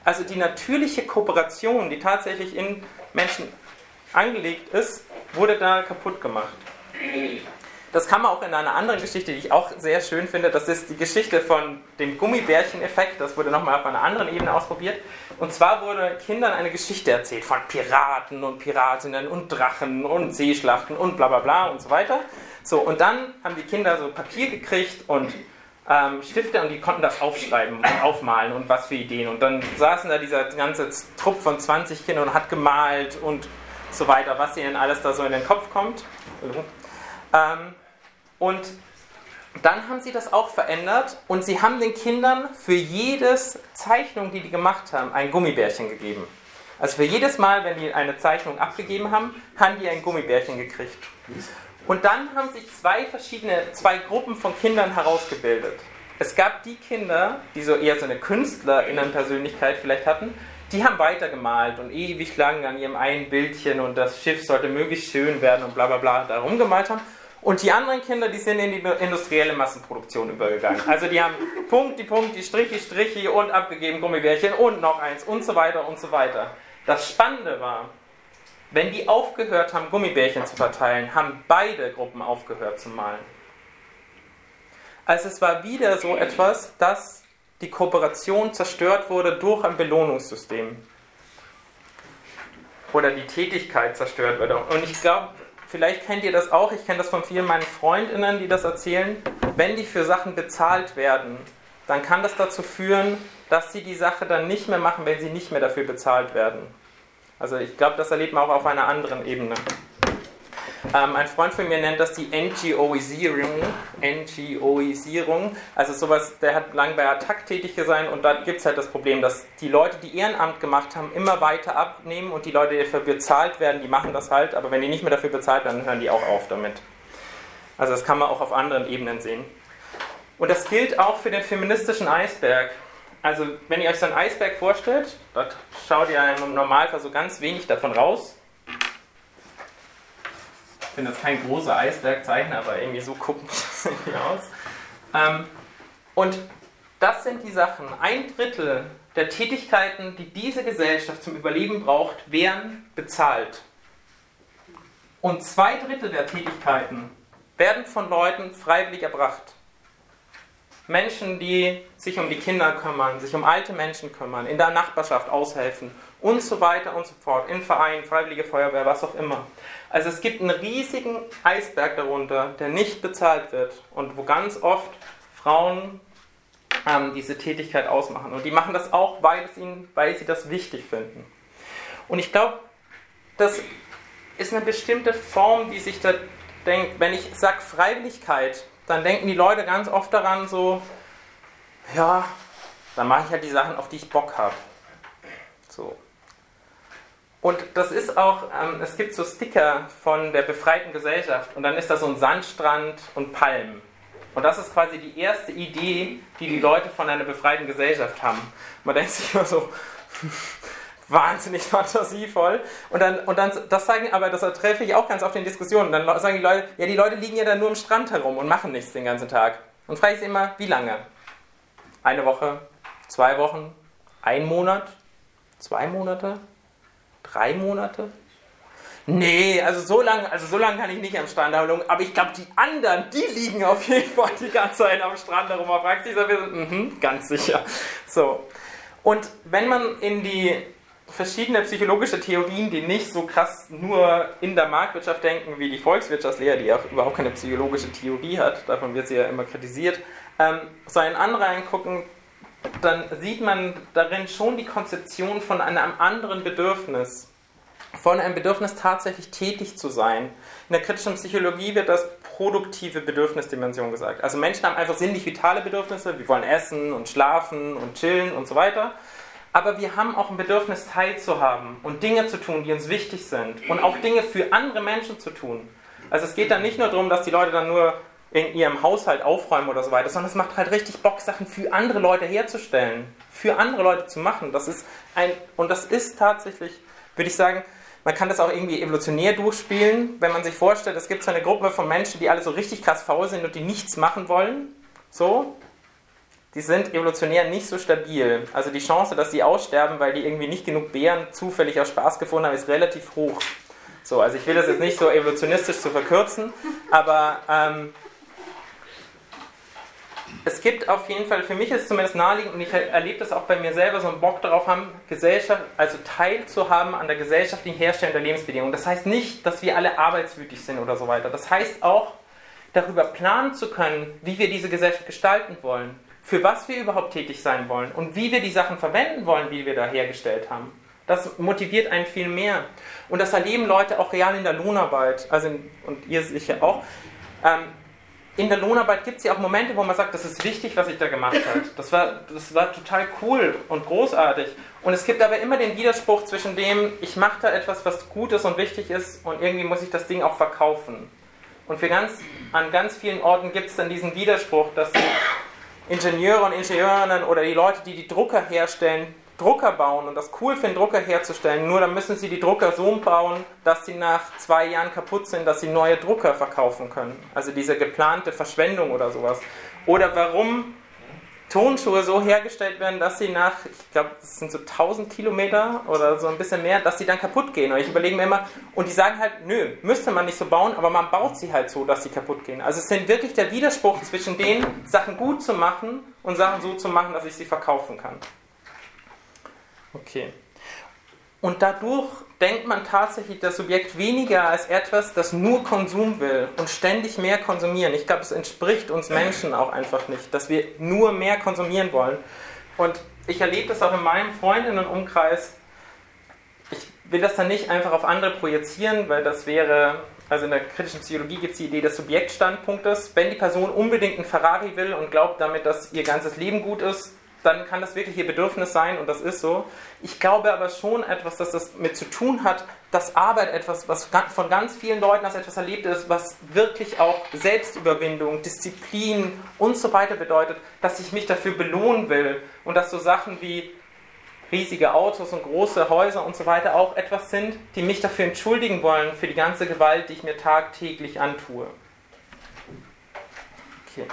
Also die natürliche Kooperation, die tatsächlich in Menschen angelegt ist, wurde da kaputt gemacht. Das kann man auch in einer anderen Geschichte, die ich auch sehr schön finde, das ist die Geschichte von dem Gummibärchen-Effekt, das wurde nochmal auf einer anderen Ebene ausprobiert. Und zwar wurde Kindern eine Geschichte erzählt von Piraten und Piratinnen und Drachen und Seeschlachten und bla bla bla und so weiter. So, und dann haben die Kinder so Papier gekriegt und ähm, Stifte und die konnten das aufschreiben und aufmalen und was für Ideen. Und dann saßen da dieser ganze Trupp von zwanzig Kindern und hat gemalt und so weiter, was ihnen alles da so in den Kopf kommt. Ähm, und dann haben sie das auch verändert und sie haben den Kindern für jedes Zeichnung, die die gemacht haben, ein Gummibärchen gegeben. Also für jedes Mal, wenn die eine Zeichnung abgegeben haben, haben die ein Gummibärchen gekriegt. Und dann haben sich zwei verschiedene, zwei Gruppen von Kindern herausgebildet. Es gab die Kinder, die so eher so eine KünstlerInnen-Persönlichkeit vielleicht hatten, die haben weitergemalt und ewig lang an ihrem einen Bildchen und das Schiff sollte möglichst schön werden und bla bla bla da rumgemalt haben. Und die anderen Kinder, die sind in die industrielle Massenproduktion übergegangen. Also die haben Punkt, die Punkt, die Strichi, Strichi und abgegeben Gummibärchen und noch eins und so weiter und so weiter. Das Spannende war, wenn die aufgehört haben, Gummibärchen zu verteilen, haben beide Gruppen aufgehört zu malen. Also es war wieder so etwas, dass die Kooperation zerstört wurde durch ein Belohnungssystem. Oder die Tätigkeit zerstört wurde. Und ich glaube, vielleicht kennt ihr das auch, ich kenne das von vielen meinen FreundInnen, die das erzählen, wenn die für Sachen bezahlt werden, dann kann das dazu führen, dass sie die Sache dann nicht mehr machen, wenn sie nicht mehr dafür bezahlt werden. Also ich glaube, das erlebt man auch auf einer anderen Ebene. Ähm, ein Freund von mir nennt das die NGOisierung, NGOisierung, also sowas, der hat lange bei Attac tätig sein und da gibt es halt das Problem, dass die Leute, die Ehrenamt gemacht haben, immer weiter abnehmen und die Leute, die dafür bezahlt werden, die machen das halt, aber wenn die nicht mehr dafür bezahlt werden, dann hören die auch auf damit. Also das kann man auch auf anderen Ebenen sehen. Und das gilt auch für den feministischen Eisberg. Also wenn ihr euch so einen Eisberg vorstellt, da schaut ihr im Normalfall so ganz wenig davon raus. Ich bin jetzt kein großer Eisbergzeichner, aber irgendwie so gucken das irgendwie aus. Ähm, und das sind die Sachen. Ein Drittel der Tätigkeiten, die diese Gesellschaft zum Überleben braucht, werden bezahlt. Und zwei Drittel der Tätigkeiten werden von Leuten freiwillig erbracht. Menschen, die sich um die Kinder kümmern, sich um alte Menschen kümmern, in der Nachbarschaft aushelfen und so weiter und so fort, in Vereinen, Freiwillige Feuerwehr, was auch immer. Also es gibt einen riesigen Eisberg darunter, der nicht bezahlt wird und wo ganz oft Frauen ähm, diese Tätigkeit ausmachen. Und die machen das auch, weil, es ihnen, weil sie das wichtig finden. Und ich glaube, das ist eine bestimmte Form, die sich da denkt, wenn ich sage Freiwilligkeit, dann denken die Leute ganz oft daran so, ja, dann mache ich halt die Sachen, auf die ich Bock habe. So. Und das ist auch, ähm, es gibt so Sticker von der befreiten Gesellschaft und dann ist da so ein Sandstrand und Palmen. Und das ist quasi die erste Idee, die die Leute von einer befreiten Gesellschaft haben. Man denkt sich immer so, wahnsinnig fantasievoll. Und dann, und dann, das sagen, aber das treffe ich auch ganz oft in Diskussionen. Dann sagen die Leute, ja, die Leute liegen ja dann nur am Strand herum und machen nichts den ganzen Tag. Und frage ich sie immer, wie lange? Eine Woche, zwei Wochen, ein Monat, zwei Monate, drei Monate? Nee, also so lange, also so lange kann ich nicht am Strand herum. Aber ich glaube, die anderen, die liegen auf jeden Fall die ganze Zeit am Strand herum. Man fragt sich so, mhm, ganz sicher. So. Und wenn man in die verschiedene psychologische Theorien, die nicht so krass nur in der Marktwirtschaft denken, wie die Volkswirtschaftslehre, die auch überhaupt keine psychologische Theorie hat, davon wird sie ja immer kritisiert, ähm, so einen anderen reingucken, dann sieht man darin schon die Konzeption von einem anderen Bedürfnis, von einem Bedürfnis tatsächlich tätig zu sein. In der kritischen Psychologie wird das produktive Bedürfnisdimension gesagt. Also Menschen haben einfach sinnlich vitale Bedürfnisse, wir wollen essen und schlafen und chillen und so weiter. Aber wir haben auch ein Bedürfnis, teilzuhaben und Dinge zu tun, die uns wichtig sind. Und auch Dinge für andere Menschen zu tun. Also es geht dann nicht nur darum, dass die Leute dann nur in ihrem Haushalt aufräumen oder so weiter, sondern es macht halt richtig Bock, Sachen für andere Leute herzustellen. Für andere Leute zu machen. Das ist ein, und das ist tatsächlich, würde ich sagen, man kann das auch irgendwie evolutionär durchspielen, wenn man sich vorstellt, es gibt so eine Gruppe von Menschen, die alle so richtig krass faul sind und die nichts machen wollen. So. die sind evolutionär nicht so stabil. Also die Chance, dass sie aussterben, weil die irgendwie nicht genug Beeren zufällig aus Spaß gefunden haben, ist relativ hoch. So, also ich will das jetzt nicht so evolutionistisch zu verkürzen, aber ähm, es gibt auf jeden Fall, für mich ist es zumindest naheliegend, und ich erlebe das auch bei mir selber, so einen Bock darauf haben, Gesellschaft, also teilzuhaben an der gesellschaftlichen Herstellung der Lebensbedingungen. Das heißt nicht, dass wir alle arbeitswütig sind oder so weiter. Das heißt auch, darüber planen zu können, wie wir diese Gesellschaft gestalten wollen, für was wir überhaupt tätig sein wollen und wie wir die Sachen verwenden wollen, die wir da hergestellt haben. Das motiviert einen viel mehr. Und das erleben Leute auch real in der Lohnarbeit, also in, und ihr sicher auch. Ähm, in der Lohnarbeit gibt es ja auch Momente, wo man sagt, das ist wichtig, was ich da gemacht habe. Das war, das war total cool und großartig. Und es gibt aber immer den Widerspruch zwischen dem, ich mache da etwas, was gut ist und wichtig ist, und irgendwie muss ich das Ding auch verkaufen. Und für ganz, an ganz vielen Orten gibt es dann diesen Widerspruch, dass die Ingenieure und Ingenieurinnen oder die Leute, die die Drucker herstellen, Drucker bauen und das cool finden, Drucker herzustellen, nur dann müssen sie die Drucker so bauen, dass sie nach zwei Jahren kaputt sind, dass sie neue Drucker verkaufen können. Also diese geplante Verschwendung oder sowas. Oder warum Tonschuhe so hergestellt werden, dass sie nach, ich glaube, das sind so tausend Kilometer oder so ein bisschen mehr, dass sie dann kaputt gehen. Und ich überlege mir immer, und die sagen halt, nö, müsste man nicht so bauen, aber man baut sie halt so, dass sie kaputt gehen. Also es ist wirklich der Widerspruch zwischen den Sachen gut zu machen und Sachen so zu machen, dass ich sie verkaufen kann. Okay. Und dadurch denkt man tatsächlich das Subjekt weniger als etwas, das nur Konsum will und ständig mehr konsumieren. Ich glaube, es entspricht uns Menschen auch einfach nicht, dass wir nur mehr konsumieren wollen. Und ich erlebe das auch in meinem Freundinnenumkreis. Ich will das dann nicht einfach auf andere projizieren, weil das wäre, also in der kritischen Psychologie gibt es die Idee des Subjektstandpunktes. Wenn die Person unbedingt einen Ferrari will und glaubt damit, dass ihr ganzes Leben gut ist, dann kann das wirklich ihr Bedürfnis sein, und das ist so. Ich glaube aber schon etwas, dass das mit zu tun hat, dass Arbeit etwas, was von ganz vielen Leuten als etwas erlebt ist, was wirklich auch Selbstüberwindung, Disziplin und so weiter bedeutet, dass ich mich dafür belohnen will und dass so Sachen wie riesige Autos und große Häuser und so weiter auch etwas sind, die mich dafür entschuldigen wollen, für die ganze Gewalt, die ich mir tagtäglich antue. Okay.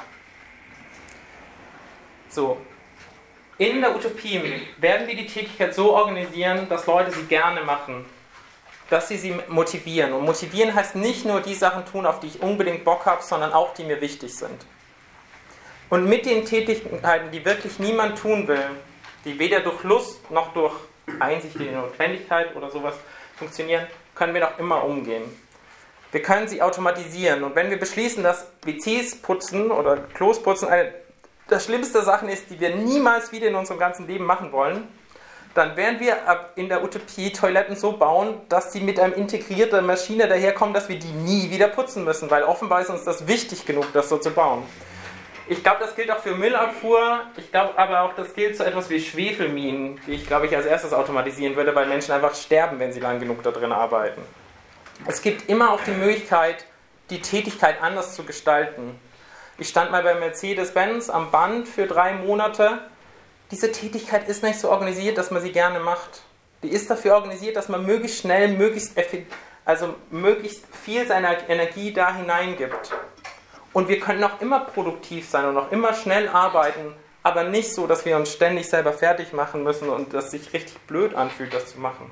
So. In der Utopie werden wir die Tätigkeit so organisieren, dass Leute sie gerne machen, dass sie sie motivieren. Und motivieren heißt nicht nur die Sachen tun, auf die ich unbedingt Bock habe, sondern auch die mir wichtig sind. Und mit den Tätigkeiten, die wirklich niemand tun will, die weder durch Lust noch durch Einsicht in die Notwendigkeit oder sowas funktionieren, können wir noch immer umgehen. Wir können sie automatisieren. Und wenn wir beschließen, dass W Cs putzen oder Klos putzen eine das schlimmste Sachen ist, die wir niemals wieder in unserem ganzen Leben machen wollen, dann werden wir ab in der Utopie Toiletten so bauen, dass die mit einer integrierten Maschine daherkommen, dass wir die nie wieder putzen müssen, weil offenbar ist uns das wichtig genug, das so zu bauen. Ich glaube, das gilt auch für Müllabfuhr, ich glaube aber auch, das gilt so etwas wie Schwefelminen, die ich, glaube ich, als erstes automatisieren würde, weil Menschen einfach sterben, wenn sie lang genug da drin arbeiten. Es gibt immer auch die Möglichkeit, die Tätigkeit anders zu gestalten. Ich stand mal bei Mercedes-Benz am Band für drei Monate. Diese Tätigkeit ist nicht so organisiert, dass man sie gerne macht. Die ist dafür organisiert, dass man möglichst schnell, möglichst, also möglichst viel seiner Energie da hineingibt. Und wir können auch immer produktiv sein und auch immer schnell arbeiten, aber nicht so, dass wir uns ständig selber fertig machen müssen und das sich richtig blöd anfühlt, das zu machen.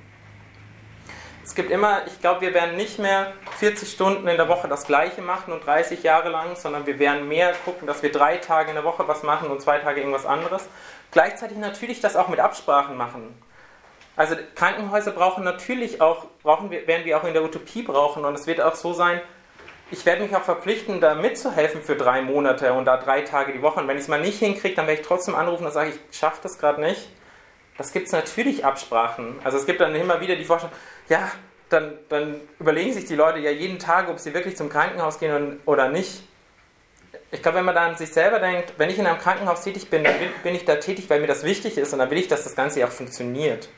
Es gibt immer, ich glaube, wir werden nicht mehr vierzig Stunden in der Woche das Gleiche machen und dreißig Jahre lang, sondern wir werden mehr gucken, dass wir drei Tage in der Woche was machen und zwei Tage irgendwas anderes. Gleichzeitig natürlich das auch mit Absprachen machen. Also Krankenhäuser brauchen natürlich auch, brauchen wir, werden wir auch in der Utopie brauchen, und es wird auch so sein, ich werde mich auch verpflichten, da mitzuhelfen für drei Monate und da drei Tage die Woche. Und wenn ich es mal nicht hinkriege, dann werde ich trotzdem anrufen und sage, ich schaffe das gerade nicht. Das gibt es natürlich Absprachen. Also es gibt dann immer wieder die Vorstellung, ja, dann, dann überlegen sich die Leute ja jeden Tag, ob sie wirklich zum Krankenhaus gehen und, oder nicht. Ich glaube, wenn man da an sich selber denkt, wenn ich in einem Krankenhaus tätig bin, dann bin, bin ich da tätig, weil mir das wichtig ist, und dann will ich, dass das Ganze ja auch funktioniert.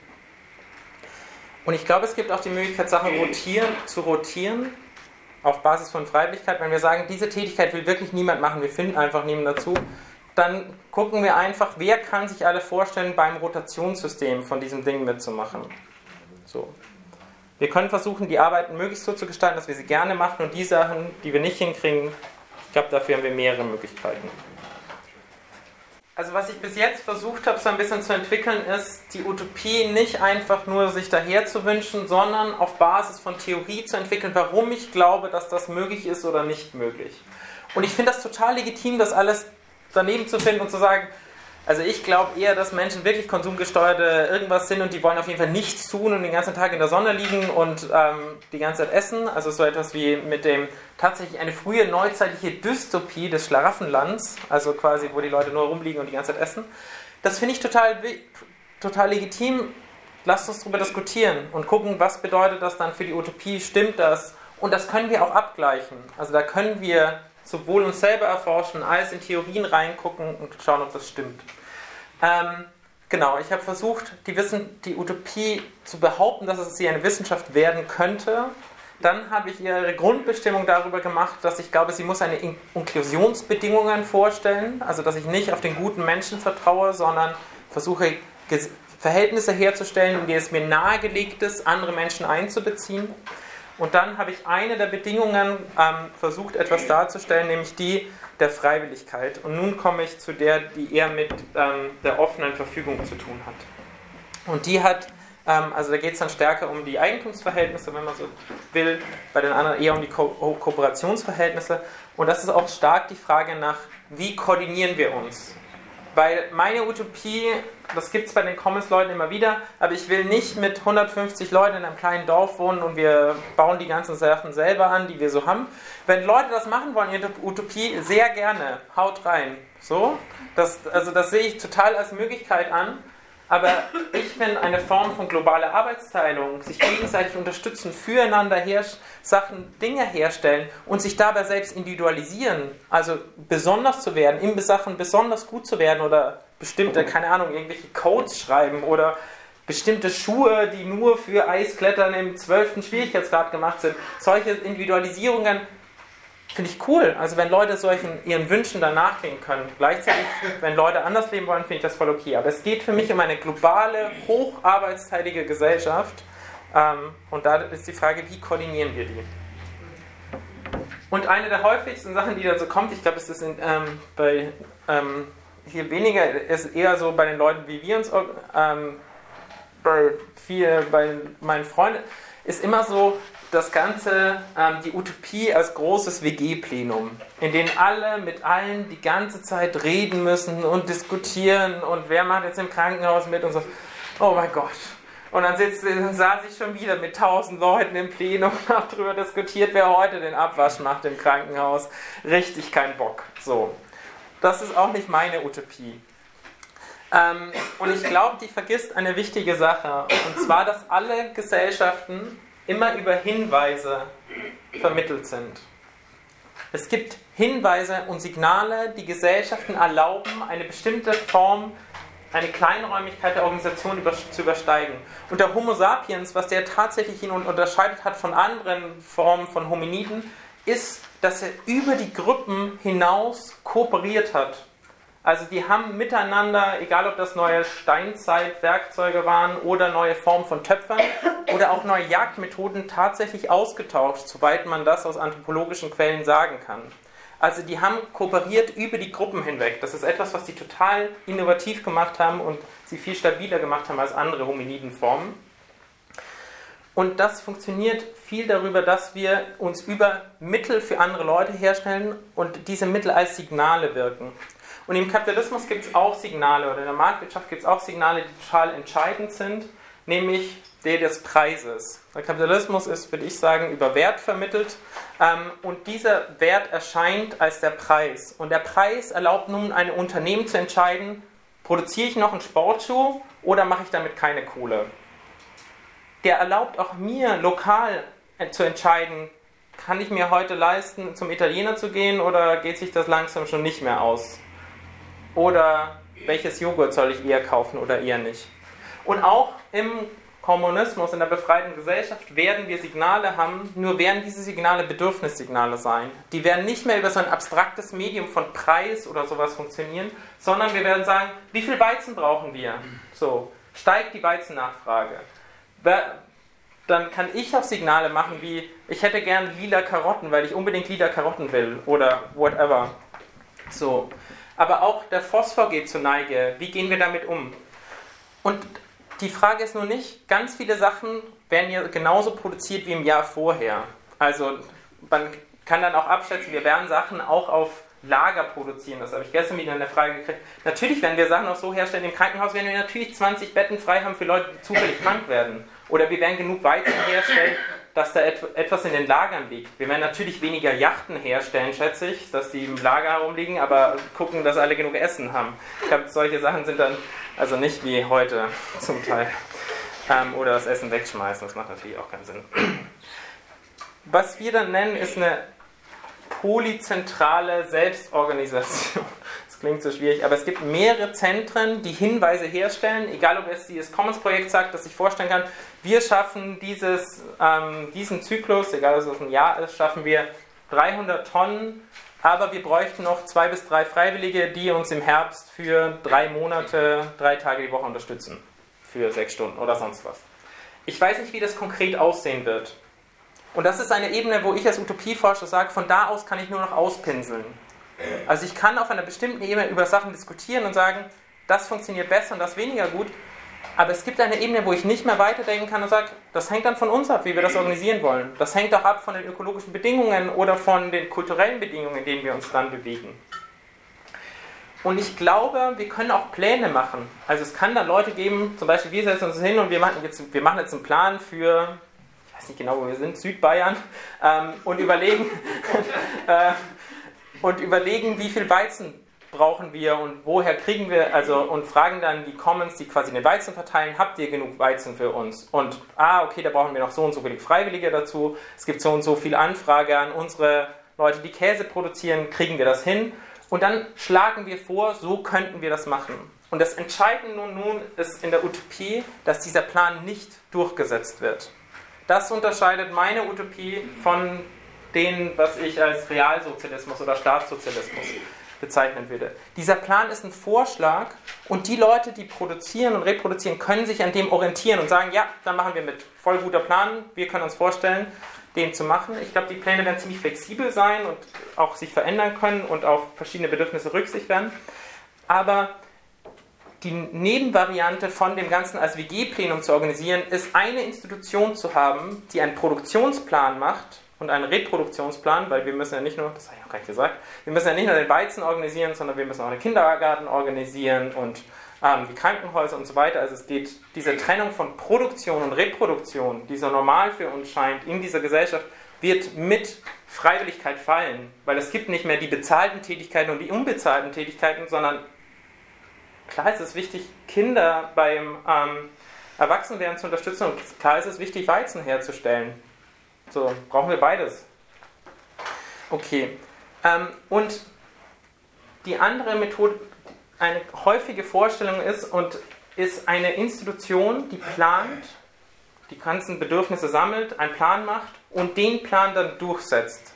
Und ich glaube, es gibt auch die Möglichkeit, Sachen rotieren, zu rotieren, auf Basis von Freiwilligkeit. Wenn wir sagen, diese Tätigkeit will wirklich niemand machen, wir finden einfach niemanden dazu, dann gucken wir einfach, wer kann sich alle vorstellen, beim Rotationssystem von diesem Ding mitzumachen. So. Wir können versuchen, die Arbeiten möglichst so zu gestalten, dass wir sie gerne machen, und die Sachen, die wir nicht hinkriegen, ich glaube, dafür haben wir mehrere Möglichkeiten. Also was ich bis jetzt versucht habe, so ein bisschen zu entwickeln, ist, die Utopie nicht einfach nur sich daher zu wünschen, sondern auf Basis von Theorie zu entwickeln, warum ich glaube, dass das möglich ist oder nicht möglich. Und ich finde das total legitim, das alles daneben zu finden und zu sagen, also ich glaube eher, dass Menschen wirklich konsumgesteuerte irgendwas sind und die wollen auf jeden Fall nichts tun und den ganzen Tag in der Sonne liegen und ähm, die ganze Zeit essen. Also so etwas wie mit dem tatsächlich eine frühe neuzeitliche Dystopie des Schlaraffenlands, also quasi, wo die Leute nur rumliegen und die ganze Zeit essen. Das finde ich total, total legitim. Lasst uns darüber diskutieren und gucken, was bedeutet das dann für die Utopie, stimmt das? Und das können wir auch abgleichen. Also da können wir sowohl uns selber erforschen, als in Theorien reingucken und schauen, ob das stimmt. Ähm, genau, ich habe versucht, die, Wissen, die Utopie zu behaupten, dass es sie eine Wissenschaft werden könnte. Dann habe ich ihre Grundbestimmung darüber gemacht, dass ich glaube, sie muss eine Inklusionsbedingungen vorstellen, also dass ich nicht auf den guten Menschen vertraue, sondern versuche, Verhältnisse herzustellen, in denen es mir nahegelegt ist, andere Menschen einzubeziehen. Und dann habe ich eine der Bedingungen ähm, versucht, etwas darzustellen, nämlich die der Freiwilligkeit. Und nun komme ich zu der, die eher mit ähm, der offenen Verfügung zu tun hat. Und die hat, ähm, also da geht es dann stärker um die Eigentumsverhältnisse, wenn man so will, bei den anderen eher um die Ko- Kooperationsverhältnisse. Und das ist auch stark die Frage nach, wie koordinieren wir uns? Weil meine Utopie, das gibt es bei den Commons-Leuten immer wieder, aber ich will nicht mit hundertfünfzig Leuten in einem kleinen Dorf wohnen und wir bauen die ganzen Sachen selber an, die wir so haben. Wenn Leute das machen wollen, ihre Utopie, sehr gerne, haut rein. So, das, also das sehe ich total als Möglichkeit an, aber ich finde eine Form von globaler Arbeitsteilung, sich gegenseitig unterstützen, füreinander her, Sachen, Dinge herstellen und sich dabei selbst individualisieren, also besonders zu werden, in Sachen besonders gut zu werden oder bestimmte, keine Ahnung, irgendwelche Codes schreiben oder bestimmte Schuhe, die nur für Eisklettern im zwölften Schwierigkeitsgrad gemacht sind. Solche Individualisierungen finde ich cool. Also wenn Leute solchen ihren Wünschen dann nachgehen können. Gleichzeitig, wenn Leute anders leben wollen, finde ich das voll okay. Aber es geht für mich um eine globale, hocharbeitsteilige Gesellschaft. Ähm, und da ist die Frage, wie koordinieren wir die? Und eine der häufigsten Sachen, die dann so kommt, ich glaube, es ist in, ähm, bei ähm, hier weniger, ist eher so bei den Leuten, wie wir uns, ähm, bei, viel, bei meinen Freunden, ist immer so, das Ganze, ähm, die Utopie als großes W G-Plenum, in dem alle mit allen die ganze Zeit reden müssen und diskutieren und wer macht jetzt im Krankenhaus mit und so. Oh mein Gott. Und dann sitzt, saß ich schon wieder mit tausend Leuten im Plenum und habe darüber diskutiert, wer heute den Abwasch macht im Krankenhaus. Richtig kein Bock. So. Das ist auch nicht meine Utopie. Ähm, und ich glaube, die vergisst eine wichtige Sache. Und zwar, dass alle Gesellschaften immer über Hinweise vermittelt sind. Es gibt Hinweise und Signale, die Gesellschaften erlauben, eine bestimmte Form, eine Kleinräumigkeit der Organisation über, zu übersteigen. Und der Homo sapiens, was der tatsächlich ihn unterscheidet hat von anderen Formen von Hominiden, ist, dass er über die Gruppen hinaus kooperiert hat. Also die haben miteinander, egal ob das neue Steinzeitwerkzeuge waren oder neue Formen von Töpfern oder auch neue Jagdmethoden, tatsächlich ausgetauscht, soweit man das aus anthropologischen Quellen sagen kann. Also die haben kooperiert über die Gruppen hinweg. Das ist etwas, was sie total innovativ gemacht haben und sie viel stabiler gemacht haben als andere Hominidenformen. Und das funktioniert viel darüber, dass wir uns über Mittel für andere Leute herstellen und diese Mittel als Signale wirken. Und im Kapitalismus gibt es auch Signale, oder in der Marktwirtschaft gibt es auch Signale, die total entscheidend sind, nämlich der des Preises. Der Kapitalismus ist, würde ich sagen, über Wert vermittelt ähm, und dieser Wert erscheint als der Preis. Und der Preis erlaubt nun einem Unternehmen zu entscheiden, produziere ich noch einen Sportschuh oder mache ich damit keine Kohle. Der erlaubt auch mir lokal zu entscheiden, kann ich mir heute leisten, zum Italiener zu gehen oder geht sich das langsam schon nicht mehr aus? Oder welches Joghurt soll ich eher kaufen oder eher nicht? Und auch im Kommunismus, in der befreiten Gesellschaft, werden wir Signale haben, nur werden diese Signale Bedürfnissignale sein. Die werden nicht mehr über so ein abstraktes Medium von Preis oder sowas funktionieren, sondern wir werden sagen, wie viel Weizen brauchen wir? So, steigt die Weizennachfrage. Dann kann ich auch Signale machen wie, ich hätte gern lila Karotten, weil ich unbedingt lila Karotten will oder whatever. So. Aber auch der Phosphor geht zur Neige. Wie gehen wir damit um? Und die Frage ist nur nicht, ganz viele Sachen werden ja genauso produziert wie im Jahr vorher. Also man kann dann auch abschätzen, wir werden Sachen auch auf Lager produzieren. Das habe ich gestern wieder in der Frage gekriegt. Natürlich werden wir Sachen auch so herstellen, im Krankenhaus werden wir natürlich zwanzig Betten frei haben für Leute, die zufällig krank werden. Oder wir werden genug Weizen herstellen, dass da etwas in den Lagern liegt. Wir werden natürlich weniger Yachten herstellen, schätze ich, dass die im Lager herumliegen, aber gucken, dass alle genug Essen haben. Ich glaube, solche Sachen sind dann also nicht wie heute zum Teil. Ähm, oder das Essen wegschmeißen, das macht natürlich auch keinen Sinn. Was wir dann nennen, ist eine polyzentrale Selbstorganisation. Das klingt so schwierig, aber es gibt mehrere Zentren, die Hinweise herstellen, egal ob es dieses Commons-Projekt sagt, das ich vorstellen kann, wir schaffen dieses, ähm, diesen Zyklus, egal ob es ein Jahr ist, schaffen wir dreihundert Tonnen, aber wir bräuchten noch zwei bis drei Freiwillige, die uns im Herbst für drei Monate, drei Tage die Woche unterstützen, für sechs Stunden oder sonst was. Ich weiß nicht, wie das konkret aussehen wird. Und das ist eine Ebene, wo ich als Utopieforscher sage, von da aus kann ich nur noch auspinseln. Also ich kann auf einer bestimmten Ebene über Sachen diskutieren und sagen, das funktioniert besser und das weniger gut, aber es gibt eine Ebene, wo ich nicht mehr weiterdenken kann und sage, das hängt dann von uns ab, wie wir das organisieren wollen. Das hängt auch ab von den ökologischen Bedingungen oder von den kulturellen Bedingungen, in denen wir uns dann bewegen. Und ich glaube, wir können auch Pläne machen. Also es kann dann Leute geben, zum Beispiel wir setzen uns hin und wir machen jetzt, wir machen jetzt einen Plan für, ich weiß nicht genau, wo wir sind, Südbayern, ähm, und überlegen, äh, und überlegen, wie viel Weizen brauchen wir und woher kriegen wir, also und fragen dann die Commons, die quasi den Weizen verteilen, habt ihr genug Weizen für uns? Und, ah, okay, da brauchen wir noch so und so viele Freiwillige dazu, es gibt so und so viel Anfrage an unsere Leute, die Käse produzieren, kriegen wir das hin? Und dann schlagen wir vor, so könnten wir das machen. Und das Entscheidende nun, nun ist in der Utopie, dass dieser Plan nicht durchgesetzt wird. Das unterscheidet meine Utopie von den, was ich als Realsozialismus oder Staatssozialismus bezeichnen würde. Dieser Plan ist ein Vorschlag und die Leute, die produzieren und reproduzieren, können sich an dem orientieren und sagen, ja, dann machen wir mit. Voll guter Plan, wir können uns vorstellen, den zu machen. Ich glaube, die Pläne werden ziemlich flexibel sein und auch sich verändern können und auf verschiedene Bedürfnisse Rücksicht werden. Aber die Nebenvariante von dem Ganzen als W G-Plenum zu organisieren, ist eine Institution zu haben, die einen Produktionsplan macht und einen Reproduktionsplan, weil wir müssen ja nicht nur, das habe ich noch gar nicht gesagt, wir müssen ja nicht nur den Weizen organisieren, sondern wir müssen auch den Kindergarten organisieren und ähm, die Krankenhäuser und so weiter. Also es geht, diese Trennung von Produktion und Reproduktion, die so normal für uns scheint in dieser Gesellschaft, wird mit Freiwilligkeit fallen, weil es gibt nicht mehr die bezahlten Tätigkeiten und die unbezahlten Tätigkeiten, sondern klar ist es wichtig, Kinder beim ähm, Erwachsenwerden zu unterstützen und klar ist es wichtig, Weizen herzustellen. So, brauchen wir beides. Okay. Ähm, und die andere Methode, eine häufige Vorstellung ist, und ist eine Institution, die plant, die ganzen Bedürfnisse sammelt, einen Plan macht und den Plan dann durchsetzt.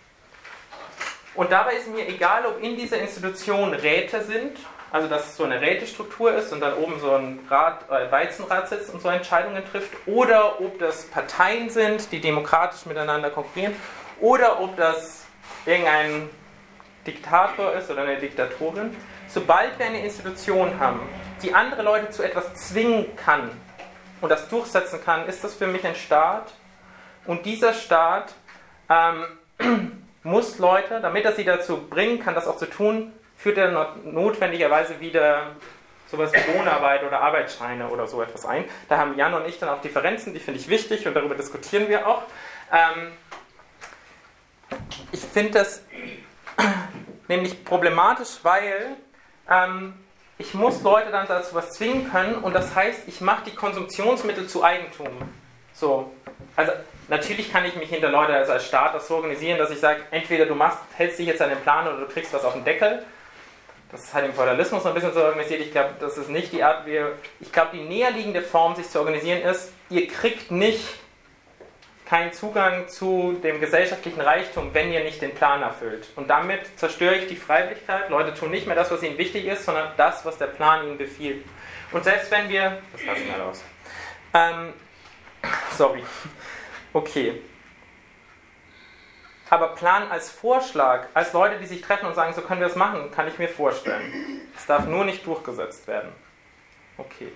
Und dabei ist mir egal, ob in dieser Institution Räte sind, also dass es so eine Rätestruktur ist und dann oben so ein Rat, äh, Weizenrat sitzt und so Entscheidungen trifft, oder ob das Parteien sind, die demokratisch miteinander konkurrieren, oder ob das irgendein Diktator ist oder eine Diktatorin. Sobald wir eine Institution haben, die andere Leute zu etwas zwingen kann und das durchsetzen kann, ist das für mich ein Staat. Und dieser Staat ähm, muss Leute, damit er sie dazu bringen kann, das auch zu tun, führt er notwendigerweise wieder sowas wie Lohnarbeit oder Arbeitsscheine oder so etwas ein. Da haben Jan und ich dann auch Differenzen, die finde ich wichtig und darüber diskutieren wir auch. Ähm, ich finde das nämlich problematisch, weil ähm, ich muss Leute dann dazu was zwingen können und das heißt, ich mache die Konsumptionsmittel zu Eigentum. So, also natürlich kann ich mich hinter Leute also als Staat das so organisieren, dass ich sage, entweder du machst, hältst dich jetzt an den Plan oder du kriegst was auf den Deckel. Das ist halt im Feudalismus noch ein bisschen so organisiert. Ich glaube, das ist nicht die Art, wie wir, ich glaube, die näherliegende Form, sich zu organisieren, ist, ihr kriegt nicht keinen Zugang zu dem gesellschaftlichen Reichtum, wenn ihr nicht den Plan erfüllt. Und damit zerstöre ich die Freiwilligkeit. Leute tun nicht mehr das, was ihnen wichtig ist, sondern das, was der Plan ihnen befiehlt. Und selbst wenn wir, das lassen wir raus. Ähm, sorry. Okay. Aber Plan als Vorschlag, als Leute, die sich treffen und sagen, so können wir das machen, kann ich mir vorstellen. Es darf nur nicht durchgesetzt werden. Okay.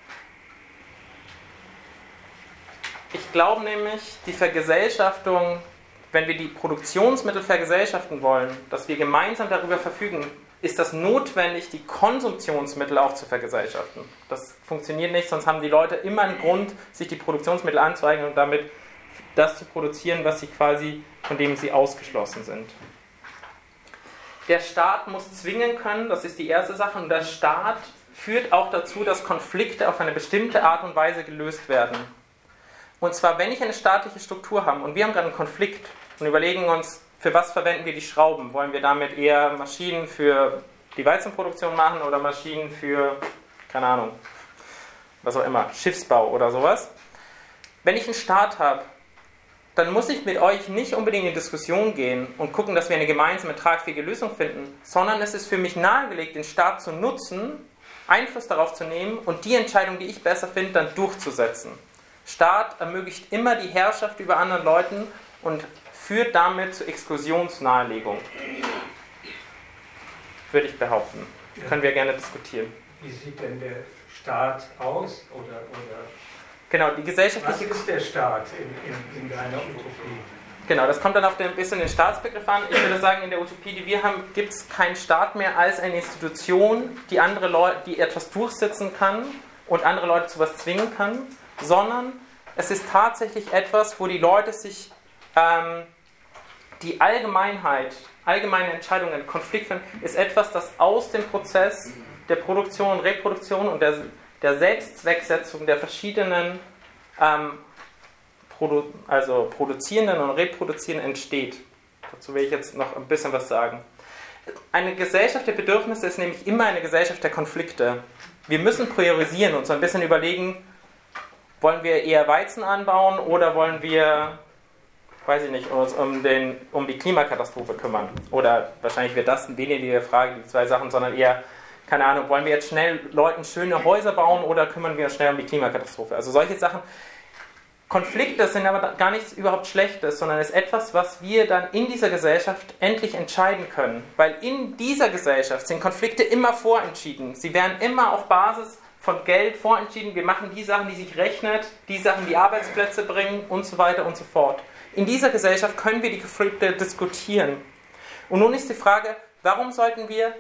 Ich glaube nämlich, die Vergesellschaftung, wenn wir die Produktionsmittel vergesellschaften wollen, dass wir gemeinsam darüber verfügen, ist das notwendig, die Konsumptionsmittel auch zu vergesellschaften. Das funktioniert nicht, sonst haben die Leute immer einen Grund, sich die Produktionsmittel anzueignen und damit das zu produzieren, was sie quasi, von dem sie ausgeschlossen sind. Der Staat muss zwingen können, das ist die erste Sache, und der Staat führt auch dazu, dass Konflikte auf eine bestimmte Art und Weise gelöst werden. Und zwar, wenn ich eine staatliche Struktur habe und wir haben gerade einen Konflikt und überlegen uns, für was verwenden wir die Schrauben? Wollen wir damit eher Maschinen für die Weizenproduktion machen oder Maschinen für, keine Ahnung, was auch immer, Schiffsbau oder sowas? Wenn ich einen Staat habe, dann muss ich mit euch nicht unbedingt in Diskussion gehen und gucken, dass wir eine gemeinsame, tragfähige Lösung finden, sondern es ist für mich nahegelegt, den Staat zu nutzen, Einfluss darauf zu nehmen und die Entscheidung, die ich besser finde, dann durchzusetzen. Staat ermöglicht immer die Herrschaft über anderen Leuten und führt damit zur Exklusionsnahelegung. Würde ich behaupten. Ja. Können wir gerne diskutieren. Wie sieht denn der Staat aus? Oder, oder genau, die gesellschaftliche... Was ist der Staat in, in, in deiner Utopie? Genau, das kommt dann auf ein bisschen den Staatsbegriff an. Ich würde sagen, in der Utopie, die wir haben, gibt es keinen Staat mehr als eine Institution, die andere Leute, die etwas durchsetzen kann und andere Leute zu was zwingen kann, sondern es ist tatsächlich etwas, wo die Leute sich ähm, die Allgemeinheit, allgemeine Entscheidungen, Konflikt finden, ist etwas, das aus dem Prozess der Produktion und Reproduktion und der, der Selbstzwecksetzung der verschiedenen ähm, produ also produzierenden und reproduzierenden entsteht. Dazu will ich jetzt noch ein bisschen was sagen. Eine Gesellschaft der Bedürfnisse ist nämlich immer eine Gesellschaft der Konflikte. Wir müssen priorisieren und so ein bisschen überlegen, wollen wir eher Weizen anbauen oder wollen wir, weiß ich nicht, uns um, den, um die Klimakatastrophe kümmern? Oder wahrscheinlich wird das weniger die Frage, die zwei Sachen, sondern eher, keine Ahnung, wollen wir jetzt schnell Leuten schöne Häuser bauen oder kümmern wir uns schnell um die Klimakatastrophe? Also solche Sachen. Konflikte sind aber gar nichts überhaupt Schlechtes, sondern es ist etwas, was wir dann in dieser Gesellschaft endlich entscheiden können. Weil in dieser Gesellschaft sind Konflikte immer vorentschieden. Sie werden immer auf Basis von Geld vorentschieden. Wir machen die Sachen, die sich rechnet, die Sachen, die Arbeitsplätze bringen und so weiter und so fort. In dieser Gesellschaft können wir die Konflikte diskutieren. Und nun ist die Frage, warum sollten wir,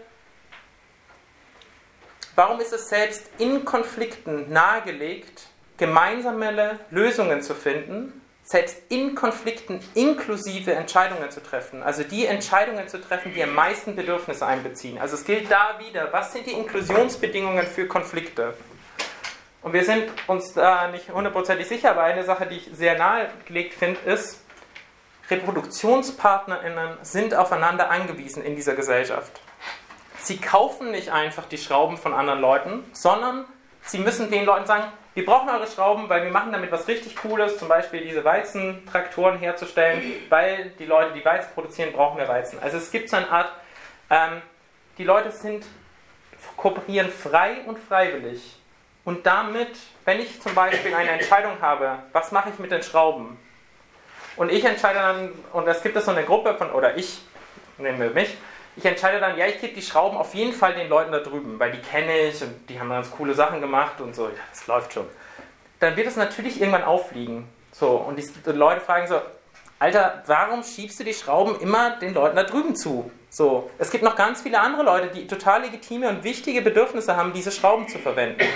warum ist es selbst in Konflikten nahegelegt, gemeinsame Lösungen zu finden, selbst in Konflikten inklusive Entscheidungen zu treffen, also die Entscheidungen zu treffen, die am meisten Bedürfnisse einbeziehen. Also es gilt da wieder, was sind die Inklusionsbedingungen für Konflikte? Und wir sind uns da nicht hundertprozentig sicher, aber eine Sache, die ich sehr nahegelegt finde, ist, ReproduktionspartnerInnen sind aufeinander angewiesen in dieser Gesellschaft. Sie kaufen nicht einfach die Schrauben von anderen Leuten, sondern sie müssen den Leuten sagen, wir brauchen eure Schrauben, weil wir machen damit was richtig Cooles, zum Beispiel diese Weizentraktoren herzustellen, weil die Leute, die Weizen produzieren, brauchen mehr Weizen. Also es gibt so eine Art, ähm, die Leute sind, kooperieren frei und freiwillig. Und damit, wenn ich zum Beispiel eine Entscheidung habe, was mache ich mit den Schrauben? Und ich entscheide dann, und es gibt so eine Gruppe von, oder ich, nehmen wir mich, ich entscheide dann, ja, ich gebe die Schrauben auf jeden Fall den Leuten da drüben, weil die kenne ich und die haben ganz coole Sachen gemacht und so, ja, das läuft schon. Dann wird es natürlich irgendwann auffliegen. So, und die, die Leute fragen so, Alter, warum schiebst du die Schrauben immer den Leuten da drüben zu? So, es gibt noch ganz viele andere Leute, die total legitime und wichtige Bedürfnisse haben, diese Schrauben zu verwenden.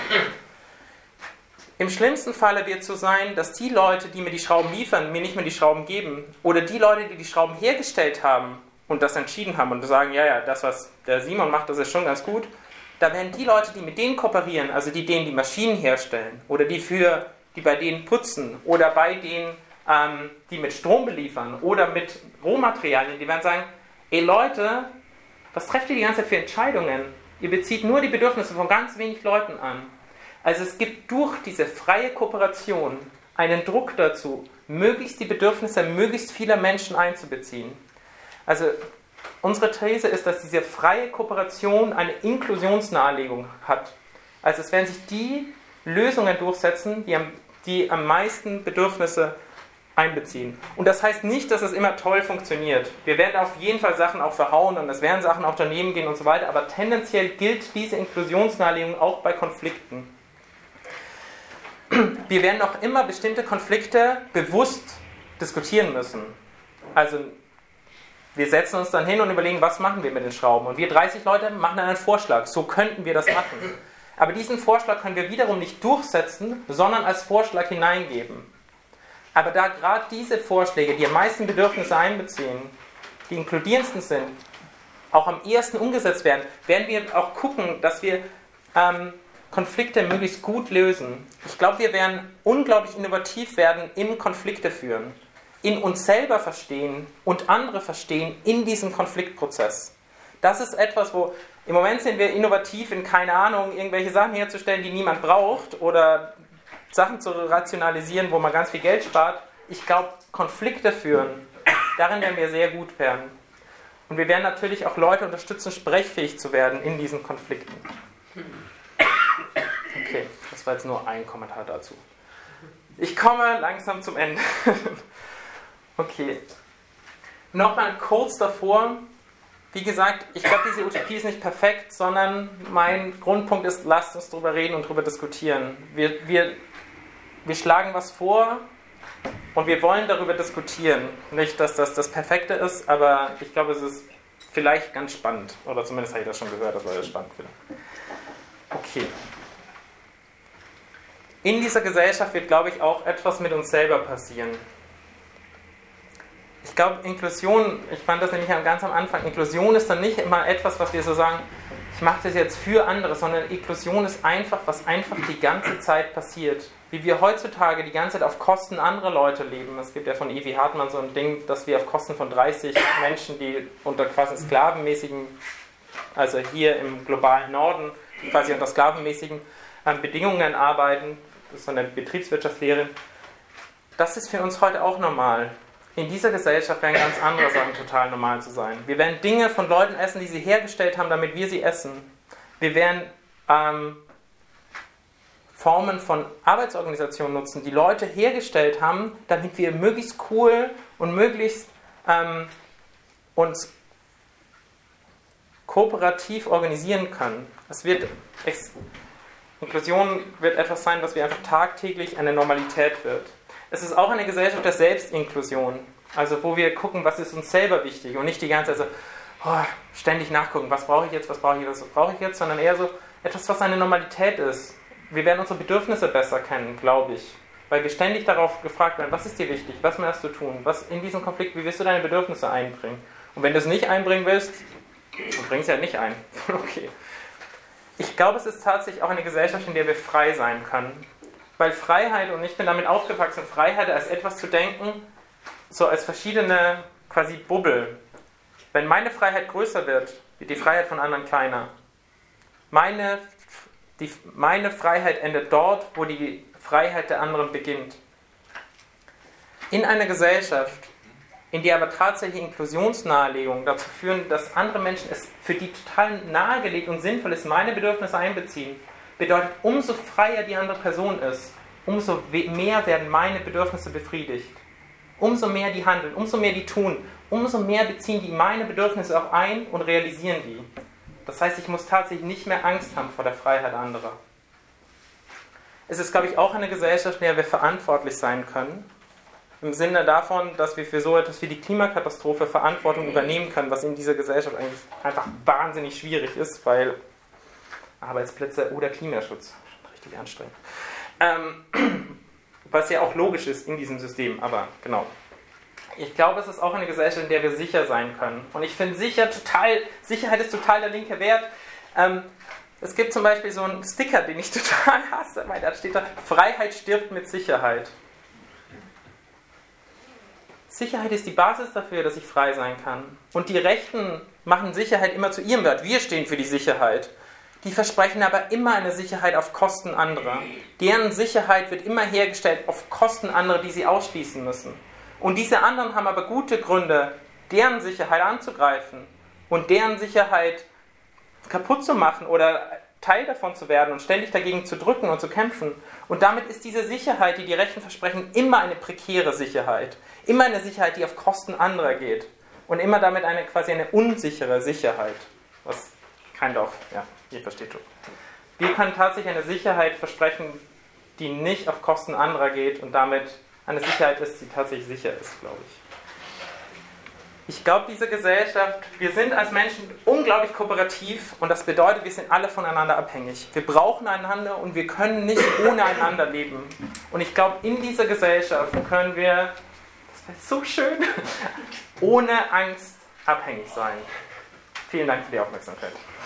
Im schlimmsten Falle wird es so sein, dass die Leute, die mir die Schrauben liefern, mir nicht mehr die Schrauben geben. Oder die Leute, die die Schrauben hergestellt haben und das entschieden haben und sagen, ja, ja, das, was der Simon macht, das ist schon ganz gut. Da werden die Leute, die mit denen kooperieren, also die denen die Maschinen herstellen oder die, für, die bei denen putzen oder bei denen, ähm, die mit Strom beliefern oder mit Rohmaterialien, die werden sagen, ey Leute, was trefft ihr die ganze Zeit für Entscheidungen? Ihr bezieht nur die Bedürfnisse von ganz wenig Leuten an. Also es gibt durch diese freie Kooperation einen Druck dazu, möglichst die Bedürfnisse möglichst vieler Menschen einzubeziehen. Also unsere These ist, dass diese freie Kooperation eine Inklusionsnahelegung hat. Also es werden sich die Lösungen durchsetzen, die am, die am meisten Bedürfnisse einbeziehen. Und das heißt nicht, dass es immer toll funktioniert. Wir werden auf jeden Fall Sachen auch verhauen und es werden Sachen auch daneben gehen und so weiter, aber tendenziell gilt diese Inklusionsnaheliegung auch bei Konflikten. Wir werden auch immer bestimmte Konflikte bewusst diskutieren müssen. Also wir setzen uns dann hin und überlegen, was machen wir mit den Schrauben. Und wir dreißig Leute machen dann einen Vorschlag. So könnten wir das machen. Aber diesen Vorschlag können wir wiederum nicht durchsetzen, sondern als Vorschlag hineingeben. Aber da gerade diese Vorschläge, die am meisten Bedürfnisse einbeziehen, die inkludierendsten sind, auch am ehesten umgesetzt werden, werden wir auch gucken, dass wir ähm, Konflikte möglichst gut lösen. Ich glaube, wir werden unglaublich innovativ werden im Konflikte führen, in uns selber verstehen und andere verstehen in diesem Konfliktprozess. Das ist etwas, wo im Moment sind wir innovativ in, keine Ahnung, irgendwelche Sachen herzustellen, die niemand braucht oder Sachen zu rationalisieren, wo man ganz viel Geld spart. Ich glaube, Konflikte führen, darin werden wir sehr gut werden. Und wir werden natürlich auch Leute unterstützen, sprechfähig zu werden in diesen Konflikten. Okay, das war jetzt nur ein Kommentar dazu. Ich komme langsam zum Ende. Okay. Nochmal kurz davor. Wie gesagt, ich glaube, diese Utopie ist nicht perfekt, sondern mein Grundpunkt ist, lasst uns darüber reden und darüber diskutieren. Wir, wir, wir schlagen was vor und wir wollen darüber diskutieren. Nicht, dass das das Perfekte ist, aber ich glaube, es ist vielleicht ganz spannend. Oder zumindest habe ich das schon gehört, dass Leute das spannend finden. Okay. In dieser Gesellschaft wird, glaube ich, auch etwas mit uns selber passieren. Ich glaube, Inklusion, ich fand das nämlich ganz am Anfang, Inklusion ist dann nicht immer etwas, was wir so sagen, ich mache das jetzt für andere, sondern Inklusion ist einfach, was einfach die ganze Zeit passiert. Wie wir heutzutage die ganze Zeit auf Kosten anderer Leute leben. Es gibt ja von Evie Hartmann so ein Ding, dass wir auf Kosten von dreißig Menschen, die unter quasi sklavenmäßigen, also hier im globalen Norden, quasi unter sklavenmäßigen ähm, Bedingungen arbeiten, das ist so eine Betriebswirtschaftslehre, das ist für uns heute auch normal. In dieser Gesellschaft werden ganz andere Sachen total normal zu sein. Wir werden Dinge von Leuten essen, die sie hergestellt haben, damit wir sie essen. Wir werden ähm, Formen von Arbeitsorganisationen nutzen, die Leute hergestellt haben, damit wir möglichst cool und möglichst ähm, uns kooperativ organisieren können. Es wird, ex, Inklusion wird etwas sein, was wir einfach tagtäglich eine Normalität wird. Es ist auch eine Gesellschaft der Selbstinklusion, also wo wir gucken, was ist uns selber wichtig und nicht die ganze Zeit so, oh, ständig nachgucken, was brauche ich jetzt, was brauche ich jetzt, was brauche ich jetzt, sondern eher so etwas, was eine Normalität ist. Wir werden unsere Bedürfnisse besser kennen, glaube ich, weil wir ständig darauf gefragt werden, was ist dir wichtig, was möchtest du tun, was in diesem Konflikt, wie willst du deine Bedürfnisse einbringen? Und wenn du es nicht einbringen willst, dann bring es ja nicht ein. Okay. Ich glaube, es ist tatsächlich auch eine Gesellschaft, in der wir frei sein können. Weil Freiheit, und ich bin damit aufgewachsen, Freiheit als etwas zu denken, so als verschiedene quasi Bubbel. Wenn meine Freiheit größer wird, wird die Freiheit von anderen kleiner. Meine, die, meine Freiheit endet dort, wo die Freiheit der anderen beginnt. In einer Gesellschaft, in der aber tatsächlich Inklusionsnahelegungen dazu führen, dass andere Menschen es für die total nahegelegt und sinnvoll ist, meine Bedürfnisse einbeziehen, bedeutet, umso freier die andere Person ist, umso mehr werden meine Bedürfnisse befriedigt. Umso mehr die handeln, umso mehr die tun, umso mehr beziehen die meine Bedürfnisse auch ein und realisieren die. Das heißt, ich muss tatsächlich nicht mehr Angst haben vor der Freiheit anderer. Es ist, glaube ich, auch eine Gesellschaft, in der wir verantwortlich sein können. Im Sinne davon, dass wir für so etwas wie die Klimakatastrophe Verantwortung übernehmen können, was in dieser Gesellschaft eigentlich einfach wahnsinnig schwierig ist, weil Arbeitsplätze oder Klimaschutz, richtig anstrengend. Ähm, was ja auch logisch ist in diesem System, aber genau. Ich glaube, es ist auch eine Gesellschaft, in der wir sicher sein können. Und ich finde sicher total, Sicherheit ist total der linke Wert. Ähm, es gibt zum Beispiel so einen Sticker, den ich total hasse, weil da steht da, Freiheit stirbt mit Sicherheit. Sicherheit ist die Basis dafür, dass ich frei sein kann. Und die Rechten machen Sicherheit immer zu ihrem Wert. Wir stehen für die Sicherheit. Die versprechen aber immer eine Sicherheit auf Kosten anderer. Deren Sicherheit wird immer hergestellt auf Kosten anderer, die sie ausschließen müssen. Und diese anderen haben aber gute Gründe, deren Sicherheit anzugreifen und deren Sicherheit kaputt zu machen oder Teil davon zu werden und ständig dagegen zu drücken und zu kämpfen. Und damit ist diese Sicherheit, die die Rechten versprechen, immer eine prekäre Sicherheit. Immer eine Sicherheit, die auf Kosten anderer geht. Und immer damit eine quasi eine unsichere Sicherheit. Was kein Dorf, ja, ihr versteht schon. Wir können tatsächlich eine Sicherheit versprechen, die nicht auf Kosten anderer geht und damit eine Sicherheit ist, die tatsächlich sicher ist, glaube ich. Ich glaube, diese Gesellschaft, wir sind als Menschen unglaublich kooperativ und das bedeutet, wir sind alle voneinander abhängig. Wir brauchen einander und wir können nicht ohne einander leben. Und ich glaube, in dieser Gesellschaft können wir, das wäre so schön, ohne Angst abhängig sein. Vielen Dank für die Aufmerksamkeit.